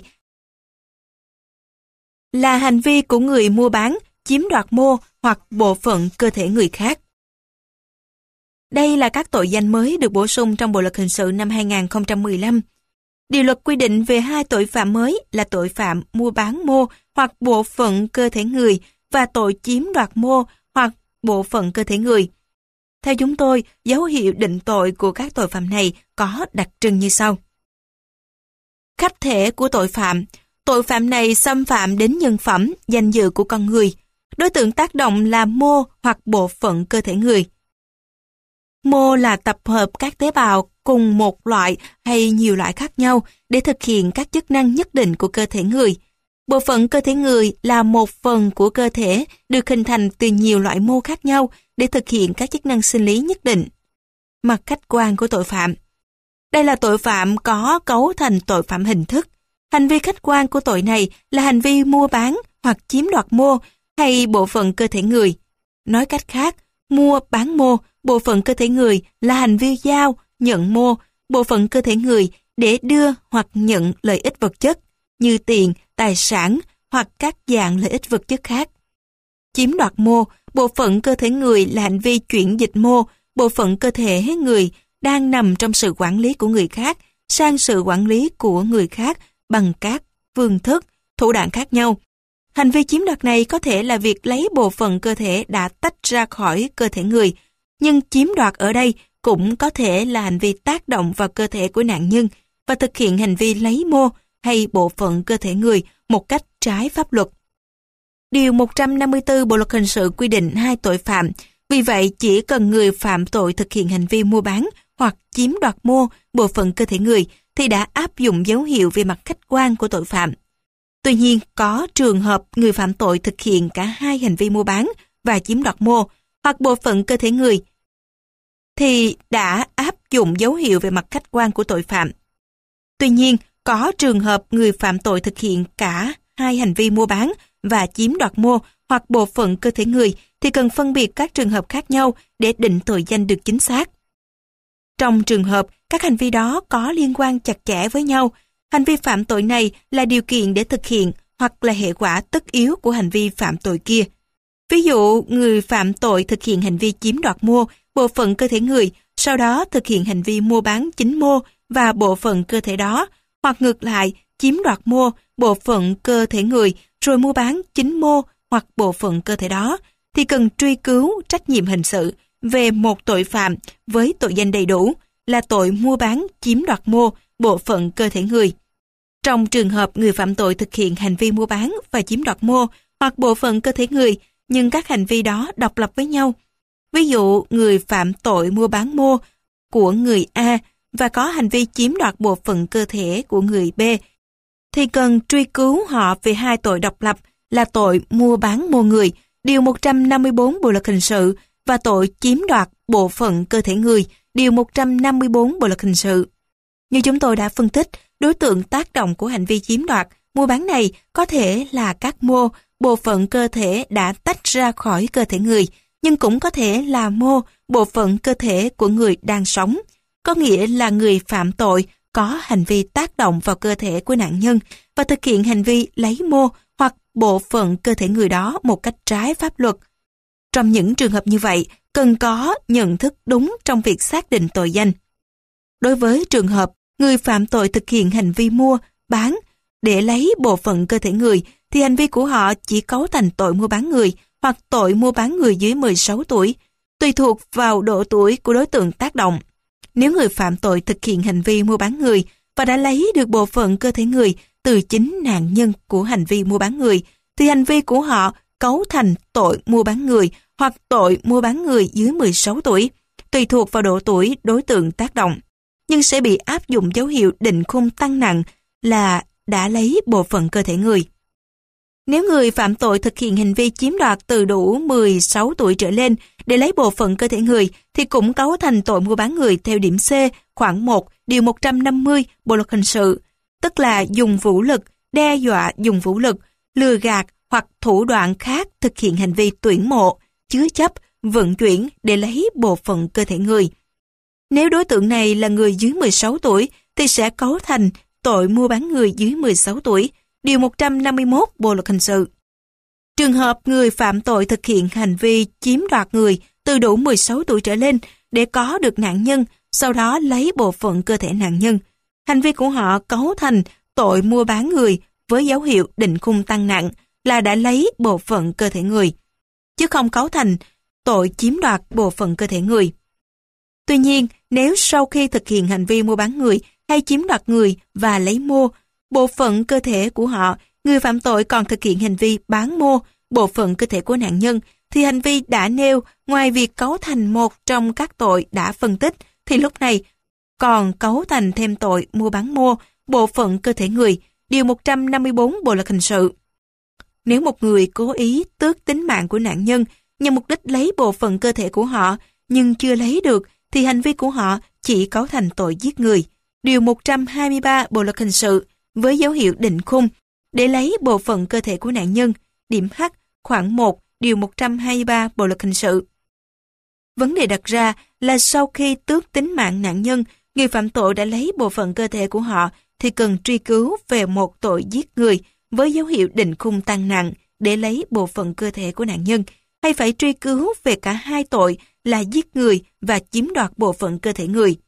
là hành vi của người mua bán, chiếm đoạt mô hoặc bộ phận cơ thể người khác. Đây là các tội danh mới được bổ sung trong Bộ luật hình sự năm 2015. Điều luật quy định về 2 tội phạm mới là tội phạm mua bán mô hoặc bộ phận cơ thể người và tội chiếm đoạt mô hoặc bộ phận cơ thể người. Theo chúng tôi, dấu hiệu định tội của các tội phạm này có đặc trưng như sau. Khách thể của tội phạm. Tội phạm này xâm phạm đến nhân phẩm, danh dự của con người. Đối tượng tác động là mô hoặc bộ phận cơ thể người. Mô là tập hợp các tế bào cùng một loại hay nhiều loại khác nhau để thực hiện các chức năng nhất định của cơ thể người. Bộ phận cơ thể người là một phần của cơ thể được hình thành từ nhiều loại mô khác nhau để thực hiện các chức năng sinh lý nhất định. Mặt khách quan của tội phạm. Đây là tội phạm có cấu thành tội phạm hình thức. Hành vi khách quan của tội này là hành vi mua bán hoặc chiếm đoạt mô hay bộ phận cơ thể người. Nói cách khác, mua bán mô, bộ phận cơ thể người là hành vi giao, nhận mô, bộ phận cơ thể người để đưa hoặc nhận lợi ích vật chất như tiền, tài sản hoặc các dạng lợi ích vật chất khác. Chiếm đoạt mô, bộ phận cơ thể người là hành vi chuyển dịch mô, bộ phận cơ thể người đang nằm trong sự quản lý của người khác sang sự quản lý của người khác bằng các phương thức, thủ đoạn khác nhau. Hành vi chiếm đoạt này có thể là việc lấy bộ phận cơ thể đã tách ra khỏi cơ thể người, nhưng chiếm đoạt ở đây cũng có thể là hành vi tác động vào cơ thể của nạn nhân và thực hiện hành vi lấy mô hay bộ phận cơ thể người một cách trái pháp luật. Điều 154 Bộ luật hình sự quy định 2 tội phạm, vì vậy chỉ cần người phạm tội thực hiện hành vi mua bán hoặc chiếm đoạt mô, bộ phận cơ thể người thì đã áp dụng dấu hiệu về mặt khách quan của tội phạm. Tuy nhiên, có trường hợp người phạm tội thực hiện cả hai hành vi mua bán và chiếm đoạt mô hoặc bộ phận cơ thể người thì đã áp dụng dấu hiệu về mặt khách quan của tội phạm. Tuy nhiên, có trường hợp người phạm tội thực hiện cả hai hành vi mua bán và chiếm đoạt mô hoặc bộ phận cơ thể người thì cần phân biệt các trường hợp khác nhau để định tội danh được chính xác. Trong trường hợp các hành vi đó có liên quan chặt chẽ với nhau, hành vi phạm tội này là điều kiện để thực hiện hoặc là hệ quả tất yếu của hành vi phạm tội kia. Ví dụ, người phạm tội thực hiện hành vi chiếm đoạt mô, bộ phận cơ thể người, sau đó thực hiện hành vi mua bán chính mô và bộ phận cơ thể đó, hoặc ngược lại, chiếm đoạt mô, bộ phận cơ thể người, rồi mua bán chính mô hoặc bộ phận cơ thể đó, thì cần truy cứu trách nhiệm hình sự về một tội phạm với tội danh đầy đủ là tội mua bán chiếm đoạt mô, bộ phận cơ thể người. Trong trường hợp người phạm tội thực hiện hành vi mua bán và chiếm đoạt mô hoặc bộ phận cơ thể người, nhưng các hành vi đó độc lập với nhau. Ví dụ, người phạm tội mua bán mô của người A và có hành vi chiếm đoạt bộ phận cơ thể của người B, thì cần truy cứu họ về hai tội độc lập là tội mua bán mô người, điều 154 Bộ luật hình sự, và tội chiếm đoạt bộ phận cơ thể người, điều 154 Bộ luật hình sự. Như chúng tôi đã phân tích, đối tượng tác động của hành vi chiếm đoạt, mua bán này có thể là các mô, bộ phận cơ thể đã tách ra khỏi cơ thể người, nhưng cũng có thể là mô, bộ phận cơ thể của người đang sống. Có nghĩa là người phạm tội có hành vi tác động vào cơ thể của nạn nhân và thực hiện hành vi lấy mô hoặc bộ phận cơ thể người đó một cách trái pháp luật. Trong những trường hợp như vậy, cần có nhận thức đúng trong việc xác định tội danh. Đối với trường hợp người phạm tội thực hiện hành vi mua, bán để lấy bộ phận cơ thể người, thì hành vi của họ chỉ cấu thành tội mua bán người hoặc tội mua bán người dưới 16 tuổi, tùy thuộc vào độ tuổi của đối tượng tác động. Nếu người phạm tội thực hiện hành vi mua bán người và đã lấy được bộ phận cơ thể người từ chính nạn nhân của hành vi mua bán người, thì hành vi của họ cấu thành tội mua bán người hoặc tội mua bán người dưới 16 tuổi, tùy thuộc vào độ tuổi đối tượng tác động, nhưng sẽ bị áp dụng dấu hiệu định khung tăng nặng là đã lấy bộ phận cơ thể người. Nếu người phạm tội thực hiện hành vi chiếm đoạt từ đủ 16 tuổi trở lên để lấy bộ phận cơ thể người thì cũng cấu thành tội mua bán người theo điểm C, khoản 1, điều 150 Bộ luật hình sự, tức là dùng vũ lực, đe dọa dùng vũ lực, lừa gạt hoặc thủ đoạn khác thực hiện hành vi tuyển mộ, chứa chấp, vận chuyển để lấy bộ phận cơ thể người. Nếu đối tượng này là người dưới 16 tuổi thì sẽ cấu thành tội mua bán người dưới 16 tuổi, điều 151 Bộ luật hình sự. Trường hợp người phạm tội thực hiện hành vi chiếm đoạt người từ đủ 16 tuổi trở lên để có được nạn nhân, sau đó lấy bộ phận cơ thể nạn nhân, hành vi của họ cấu thành tội mua bán người với dấu hiệu định khung tăng nặng là đã lấy bộ phận cơ thể người, chứ không cấu thành tội chiếm đoạt bộ phận cơ thể người. Tuy nhiên, nếu sau khi thực hiện hành vi mua bán người hay chiếm đoạt người và lấy mô, bộ phận cơ thể của họ, người phạm tội còn thực hiện hành vi bán mô, bộ phận cơ thể của nạn nhân, thì hành vi đã nêu ngoài việc cấu thành một trong các tội đã phân tích, thì lúc này còn cấu thành thêm tội mua bán mô, bộ phận cơ thể người, Điều 154 Bộ luật hình sự. Nếu một người cố ý tước tính mạng của nạn nhân nhằm mục đích lấy bộ phận cơ thể của họ nhưng chưa lấy được thì hành vi của họ chỉ cấu thành tội giết người. Điều 123 Bộ luật hình sự với dấu hiệu định khung để lấy bộ phận cơ thể của nạn nhân. Điểm H khoản 1 điều 123 Bộ luật hình sự. Vấn đề đặt ra là sau khi tước tính mạng nạn nhân, người phạm tội đã lấy bộ phận cơ thể của họ thì cần truy cứu về một tội giết người với dấu hiệu định khung tăng nặng để lấy bộ phận cơ thể của nạn nhân, hay phải truy cứu về cả hai tội là giết người và chiếm đoạt bộ phận cơ thể người.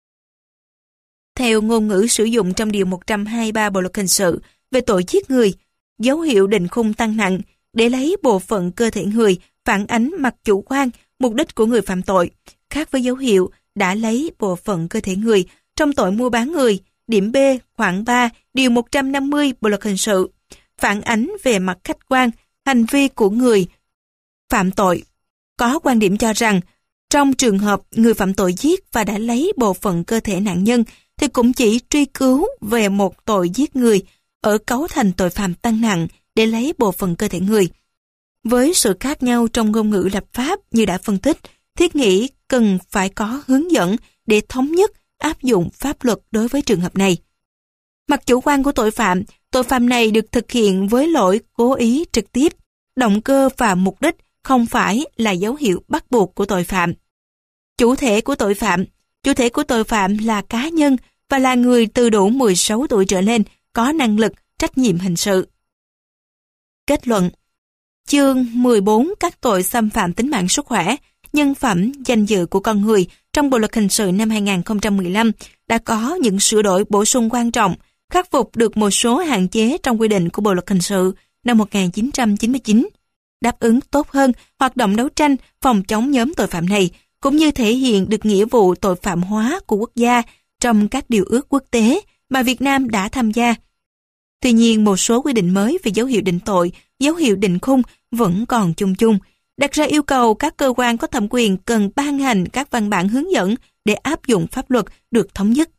Theo ngôn ngữ sử dụng trong điều 123 Bộ luật hình sự về tội giết người, dấu hiệu định khung tăng nặng để lấy bộ phận cơ thể người phản ánh mặt chủ quan, mục đích của người phạm tội, khác với dấu hiệu đã lấy bộ phận cơ thể người trong tội mua bán người. Điểm B khoản 3 điều 150 Bộ luật hình sự phản ánh về mặt khách quan hành vi của người phạm tội. Có quan điểm cho rằng trong trường hợp người phạm tội giết và đã lấy bộ phận cơ thể nạn nhân thì cũng chỉ truy cứu về một tội giết người ở cấu thành tội phạm tăng nặng để lấy bộ phận cơ thể người. Với sự khác nhau trong ngôn ngữ lập pháp như đã phân tích, thiết nghĩ cần phải có hướng dẫn để thống nhất áp dụng pháp luật đối với trường hợp này. Mặt chủ quan của tội phạm này được thực hiện với lỗi cố ý trực tiếp, động cơ và mục đích không phải là dấu hiệu bắt buộc của tội phạm. Chủ thể của tội phạm là cá nhân và là người từ đủ 16 tuổi trở lên có năng lực, trách nhiệm hình sự. Kết luận. Chương 14 các tội xâm phạm tính mạng sức khỏe, nhân phẩm, danh dự của con người trong Bộ luật hình sự năm 2015 đã có những sửa đổi bổ sung quan trọng, khắc phục được một số hạn chế trong quy định của Bộ luật hình sự năm 1999, đáp ứng tốt hơn hoạt động đấu tranh phòng chống nhóm tội phạm này, cũng như thể hiện được nghĩa vụ tội phạm hóa của quốc gia trong các điều ước quốc tế mà Việt Nam đã tham gia. Tuy nhiên, một số quy định mới về dấu hiệu định tội, dấu hiệu định khung vẫn còn chung chung, đặt ra yêu cầu các cơ quan có thẩm quyền cần ban hành các văn bản hướng dẫn để áp dụng pháp luật được thống nhất.